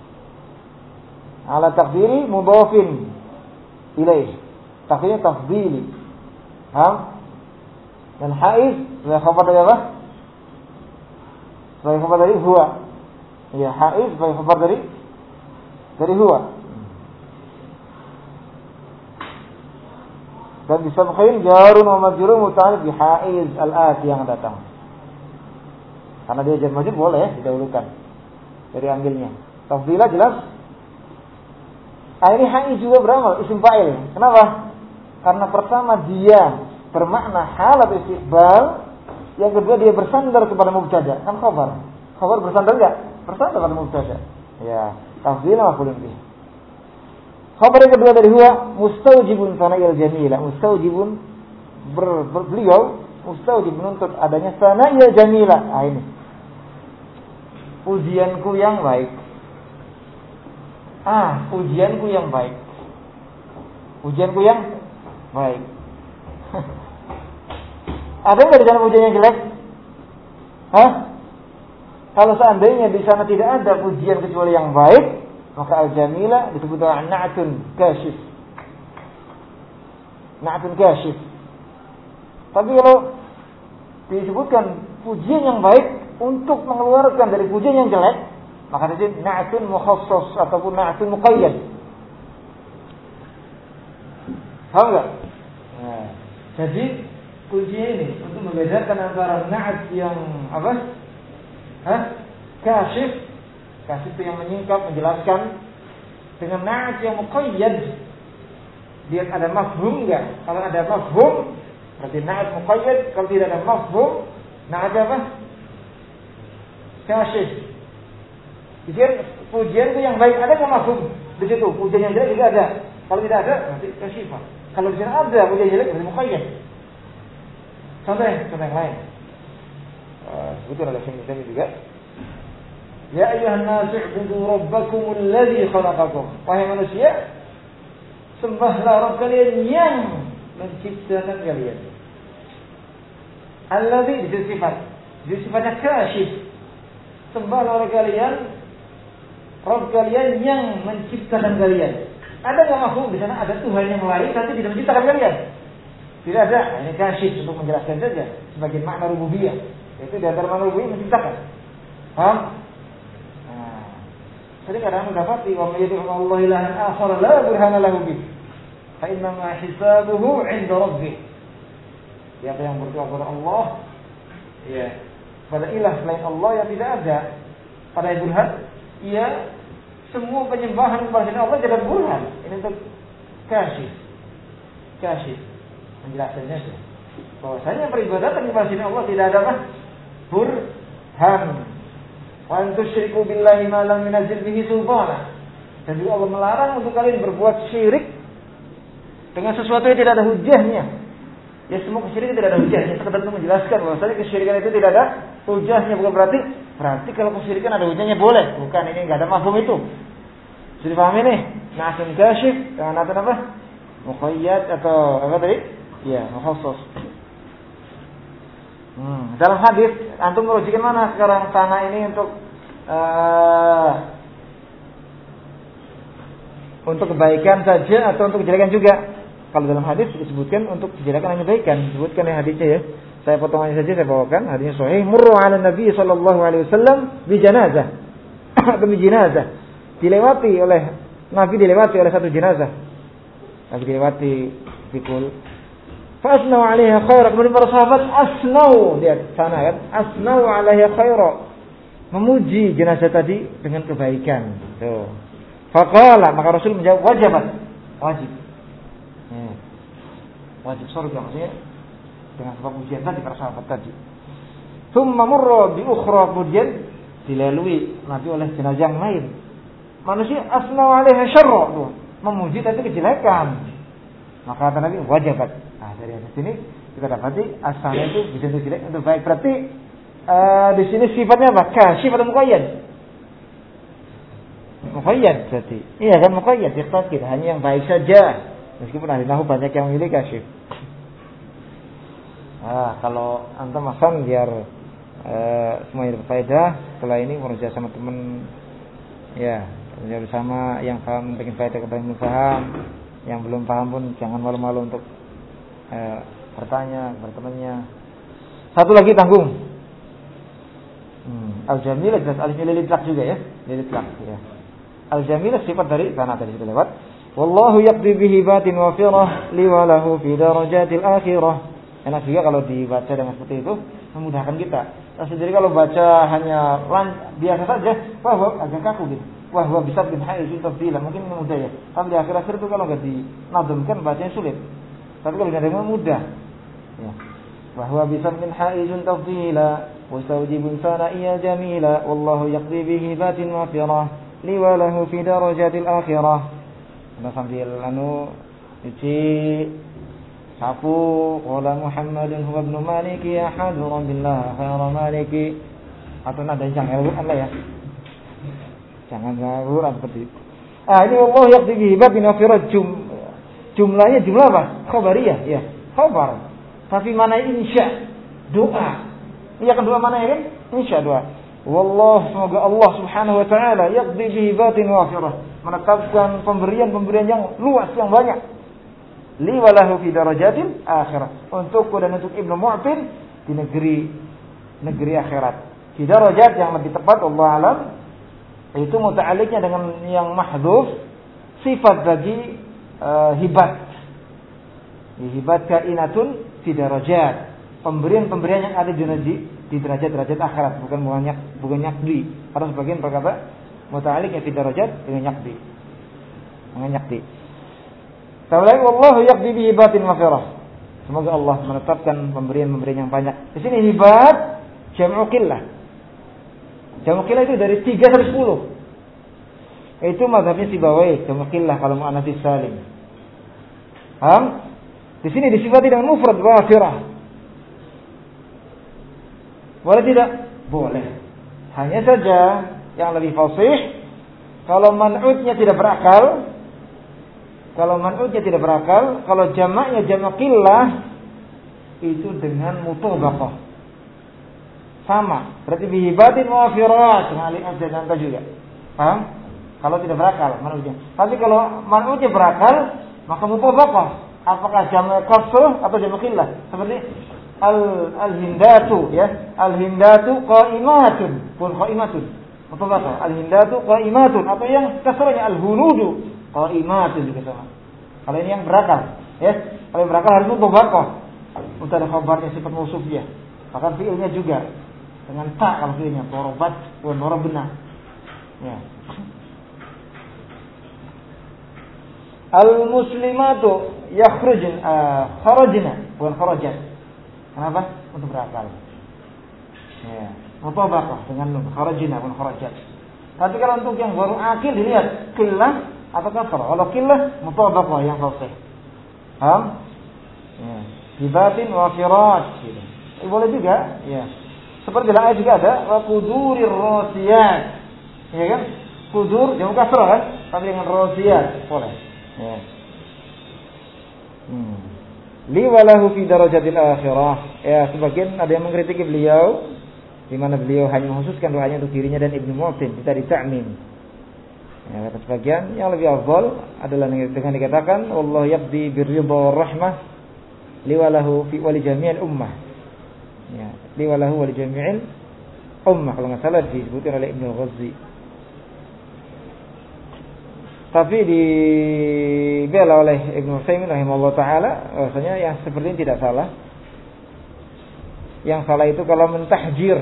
Speaker 1: Ala takdiri mudhafin ilaih. Takdirnya tafdili. Dan haiz sebagai khabar dari apa? Sebagai khabar dari huwa. Ya, haiz sebagai khabar dari huwa. Dan bisa mungkin jarun wa majrur muta'alliq bi haiz al-ati yang datang. Karena dia jar majrur boleh ya, didahulukan dari ambilnya. Tafdilah jelas. Ini haiz juga beramal isim fa'il. Kenapa? Karena pertama dia bermakna hal atau istiqbal, yang kedua dia bersandar kepada mubtada. Kan khabar bersandar enggak? Bersandar pada mubtada. Ya, tafdil maf'ulun bih. Khabar yang kedua dari huwa mustaujibun sana'il jamila. Mustaujibun beliau mustaujib menuntut adanya sana'il jamila. Ini pujianku yang baik. Pujianku yang baik. Pujianku yang baik. Ada nggak di sana pujian yang jelek? Kalau seandainya di sana tidak ada pujian kecuali yang baik, maka al-jamila disebut dengan na'tun kasyif. Na'tun kasyif. Tapi kalau disebutkan pujian yang baik untuk mengeluarkan dari pujian yang jelek, maka disebut na'tun mukhassas ataupun na'tun muqayyad. Paham enggak? Nah, jadi kuncinya ini untuk membedakan antara na'at yang apa? Kasyif itu yang menyingkap, menjelaskan, dengan na'at yang muqayyad. Dia ada mafhum enggak? Kalau ada mafhum, berarti na'at muqayyad. Kalau tidak ada mafhum, na'at apa? Kasyif. Jadi pujian itu yang baik, ada enggak mafhum? Di situ pujian yang jelek juga ada. Kalau tidak ada, berarti kasyifah. Kalau di sana ada pujian jelek, berarti muqayyad. Contoh yang lain. Sebutkan oleh Syekh Muhammad juga. Ya ayyuhan nasu ubudu rabbakumul ladzi khalaqakum. Wahai manusia, sembahlah Rabb kalian yang menciptakan kalian. Alladzi itu sifat. Itu sifatnya kasyif. Sembahlah oleh kalian Rabb kalian yang menciptakan kalian. Ada enggak mafhum di sana ada Tuhan yang lain tapi tidak menciptakan kalian? Tidak ada. Ini kasyif untuk menjelaskan saja sebagai makna rububiyah. Itu di antara makna rububiyah menciptakan. Paham? Jadi kadang mendapati wa may yad'u Allah ilahan akhar la burhana lahu bih. Fa inna ma hisabuhu 'inda rabbih. Siapa yang berdoa kepada Allah, ya, pada ilah selain Allah yang tidak ada pada burhan, ya semua penyembahan kepada Allah tidak burhan. Ini untuk kasyif. Penjelasannya itu bahwasanya peribadatan kepada Allah tidak ada burhan. Wa antusyriku billahi ma lam yunzil bihi sultana. Dan juga Allah melarang untuk kalian berbuat syirik dengan sesuatu yang tidak ada hujahnya. Ya semua kesyirikan tidak ada hujahnya. Sekedar untuk menjelaskan bahwasanya kesyirikan itu tidak ada hujahnya. Bukan berarti kalau kesyirikan ada hujahnya boleh. Bukan, ini nggak ada mafhum itu. Sudah dipahami nih? Nasun kasyif dengan apa? Muqayyad atau apa tadi? Ya, mukhassas. Dalam hadis antum merujukan mana sekarang, tanah ini untuk kebaikan saja atau untuk kejelekan juga? Kalau dalam hadis disebutkan untuk kejelekan dan kebaikan, disebutkan ya hadisnya ya. Saya potongannya saja saya bawakan. Hadisnya sahih. Murru 'ala Nabi sallallahu alaihi wasallam bi janazah. Demi jenazah. Dilewati oleh satu jenazah. Nabi dilewati pikul. Fa asnau 'alaiha khaira. Kemudian para sahabat asnau, lihat sana kan, asnau 'alaiha khaira. Memuji jenazah tadi dengan kebaikan. Tuh. Faqala, maka Rasul menjawab, wajib. Wajib surga, maksudnya dengan sebab pujian tadi para sahabat tadi. Tsumma marra bi ukhra, kemudian dilalui Nabi oleh jenazah yang lain. Manusia asnau 'alaiha syarra, memuji tapi kejelekan. Maka kata Nabi wajibat. Nah, dari sini kita dapati asalnya itu bisa untuk jelek untuk baik. Berarti di sini sifatnya apa? Kasyif atau muqayyad? Muqayyad berarti. Iya kan, muqayyad, ikhtasir, hanya yang baik saja. Meskipun ahli nahwu banyak yang memilih kasyif. Kalau antum masan biar semuanya berfaedah, setelah ini bekerja sama teman ya, bekerja bersama yang paham bikin faedah kepada yang paham, yang belum paham pun jangan malu-malu untuk bertanya kepada temannya. Satu lagi tanggung. Al-jamilah jelas alifnya lilitlaq juga ya, lilitlaq ya. Al-jamilah sifat dari kana tadi sudah lewat. Wallahu yaqdi bihi batin wa firah li wa lahu fi darajatil akhirah. Enak juga kalau dibaca dengan seperti itu, memudahkan kita. Nah, sendiri kalau baca hanya biasa saja, wah agak kaku gitu. Wah bisa bin haizun tafdila, mungkin mudah ya. Tapi di akhir-akhir itu kalau enggak dinadamkan bacanya sulit. Tapi kalau dinadamkan mudah. Ya. Wah bisa bin haizun tafdila, wastawjibun sanaiya jamila, wallahu yaqdi bihi batin wa firah li wa lahu fi darajatil akhirah. Nah, sambil cuci sapu, qala Muhammadun huwa ibnu Maliki ya hadran billah khairu maliki. Atau nada jangan Allah ya. Jangan ngawur seperti itu. Ini Allah yaqdi bihi batin wa firah, jumlahnya jumlah apa? Khabariyah ya, khabar. Tapi mana insya, doa. Iya kan doa mana ya kan? Insya doa. Wallah, semoga Allah subhanahu wa ta'ala yaqdi bihi batin wafirah, menetapkan pemberian yang luas, yang banyak. Li walahu fi darajatil akhirah, untukku dan untuk Ibnu Mu'tin di negeri akhirat. Di darajat yang lebih tepat Allah alam, itu muta'alliqnya dengan yang mahdhuf, sifat bagi hibat. Hibat kainatun fi darajat, pemberian-pemberian yang ada di derajat-derajat akhirat, bukan nyakdi. Karena sebagian berkata muta'alliq fi darajat dengan nyakdi. Ta'ala wallahu yaqdi bi hibatin wa firah. Semoga Allah menetapkan pemberian-pemberian yang banyak. Di sini hibat jam'u qillah. Jam'u qillah itu dari 3 sampai 10. Itu mazhabnya Sibawayh, jam'u qillah kalau muannats salim. Paham? Di sini disifati dengan mufrad wafirah. Boleh tidak? Boleh. Hanya saja yang lebih fasih, kalau man'utnya tidak berakal, kalau jamaknya jamak qillah itu dengan mutobaqah. Sama, berarti bihibatin wafirat dengan alif dan ta juga. Paham? Kalau tidak berakal man'utnya. Tapi kalau man'utnya berakal, maka mutobaqah. Apakah jamak kasrah atau jamak qillah? Seperti al-hindatu ya, al-hindatu qa'imatun, pun qa'imatun. Mutobaqah. Al-hindatu qa'imatun, atau yang kasrahnya al-hunudu qa'imatun juga sama. Kalau ini yang berakal, ya. Kalau yang berakal harus mutobaqah. Untuk ada khabarnya sifat mausufiyah. Bahkan fi'ilnya juga dengan ta kalau fi'ilnya dorobat, bukan dorobna. Ya. Al-muslimatu kharajna, bukan kharajat. Kenapa? Untuk berakal. Ya. Mutobaqah dengan kharajna, bukan kharajat. Tapi kalau untuk yang baru akil dilihat qillah atau kasrah. Kalau qillah mutabaqah yang fasih. Paham? Ya. Hibatin wa firat gitu. Boleh juga, ya. Seperti dalam ayat juga ada wa qudurir rasiyat. Ya kan? Qudur jamu kasrah kan? Tapi dengan rasiyat boleh. Ya. Li walahu fi darajatil akhirah. Ya, sebagian ada yang mengkritiki beliau di mana beliau hanya mengkhususkan doanya untuk dirinya dan Ibnu Mu'tin, tidak ditakmim. Ya, kata sebagian yang lebih afdal adalah dengan dikatakan Allah yaqdi birridha war rahmah liwalahu fi wali jami'il ummah. Ya, liwalahu wali jami'il ummah kalau enggak salah disebutkan oleh Ibnu Ghazzi. Tapi dibela oleh Ibnu Utsaimin rahimahullah taala bahwasanya yang seperti ini tidak salah. Yang salah itu kalau mentahjir,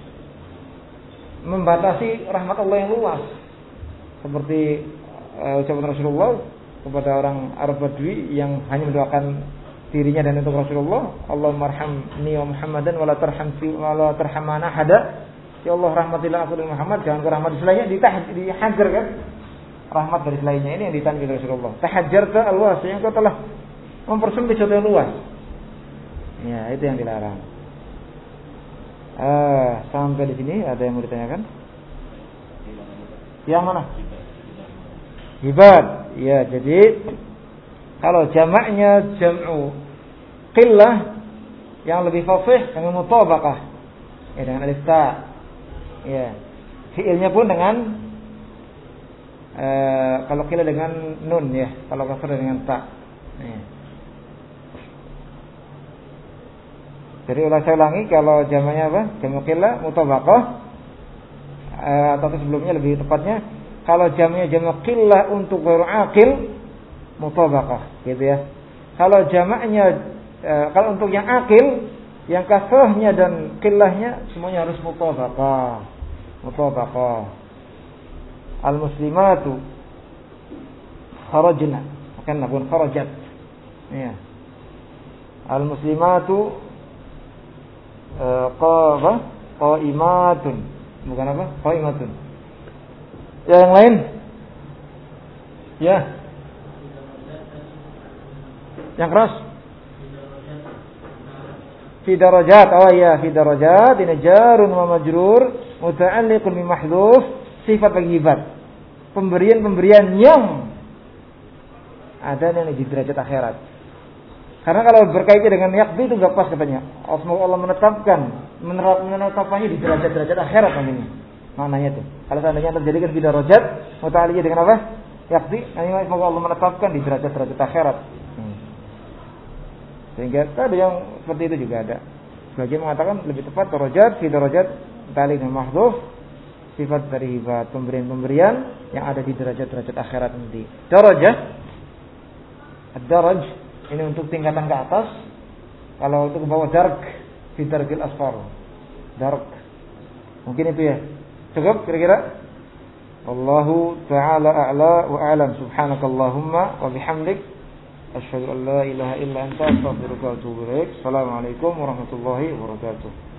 Speaker 1: membatasi rahmat Allah yang luas. Seperti ucapan Rasulullah kepada orang Arab Badui yang hanya mendoakan dirinya dan untuk Rasulullah, Allahumma arhamni wa Muhammadan wa la tarhamana ahada. Ya Allah rahmatilah aku dan Muhammad, jangan kau rahmat selainnya. Dihajar kan rahmat dari selainnya, ini yang ditanbih Rasulullah. Tahajjarta al-wasi', yang kau telah mempersempit sesuatu yang luas. Ya, itu yang dilarang. Sampai di sini ada yang mau ditanyakan? Yang mana? Hibad. Ya, jadi kalau jamaknya jam'u qillah yang lebih fasih dengan mutabaqah. Ya, dengan alif ta. Ya. Fi'ilnya pun dengan kalau qillah dengan nun ya, kalau kasrah dengan ta. Ya. Jadi saya ulangi, kalau jamaknya apa? Jamak qillah mutabaqah, atau sebelumnya lebih tepatnya kalau jamaknya jamak qillah untuk ghairu aqil mutabaqah, gitu ya. Kalau jamaknya kalau untuk yang aqil, yang kasrahnya dan qillahnya semuanya harus mutabaqah. Mutabaqah. Al-muslimatu kharajna, bukan pun kharajat. Ya. Al-muslimatu qaimatun, bukan apa? Qaimatun. Ya, yang lain? Ya. Yang keras? Fi darajat. Oh iya, fi darajat. Ini jarun wa majrur muta'alliqun bi mahdhuf sifat bagi hibad. Pemberian-pemberian yang ada di derajat akhirat. Karena kalau berkaitan dengan yaqdi itu enggak pas katanya. Semoga Allah menetapkannya di derajat-derajat akhirat namanya. Maknanya itu. Kalau seandainya terjadi kan fi darajat muta'alliqun dengan apa? Yaqdi, namanya semoga Allah menetapkan di derajat-derajat akhirat. Sehingga ada yang seperti itu juga ada. Sebagian mengatakan lebih tepat darajat fi darajat tali dengan mahdhuf sifat dari hibad, pemberian-pemberian yang ada di derajat-derajat akhirat nanti. Darajah ad-daraj ini untuk tingkatan ke atas. Kalau untuk ke bawah dark fi darkil asfar. Dark. Mungkin itu ya. Cukup kira-kira? Wallahu ta'ala a'la wa a'lam. Subhanakallahumma wa bihamdik asyhadu an la ilaha illa anta astaghfiruka wa atubu ilaik. Assalamualaikum warahmatullahi wabarakatuh.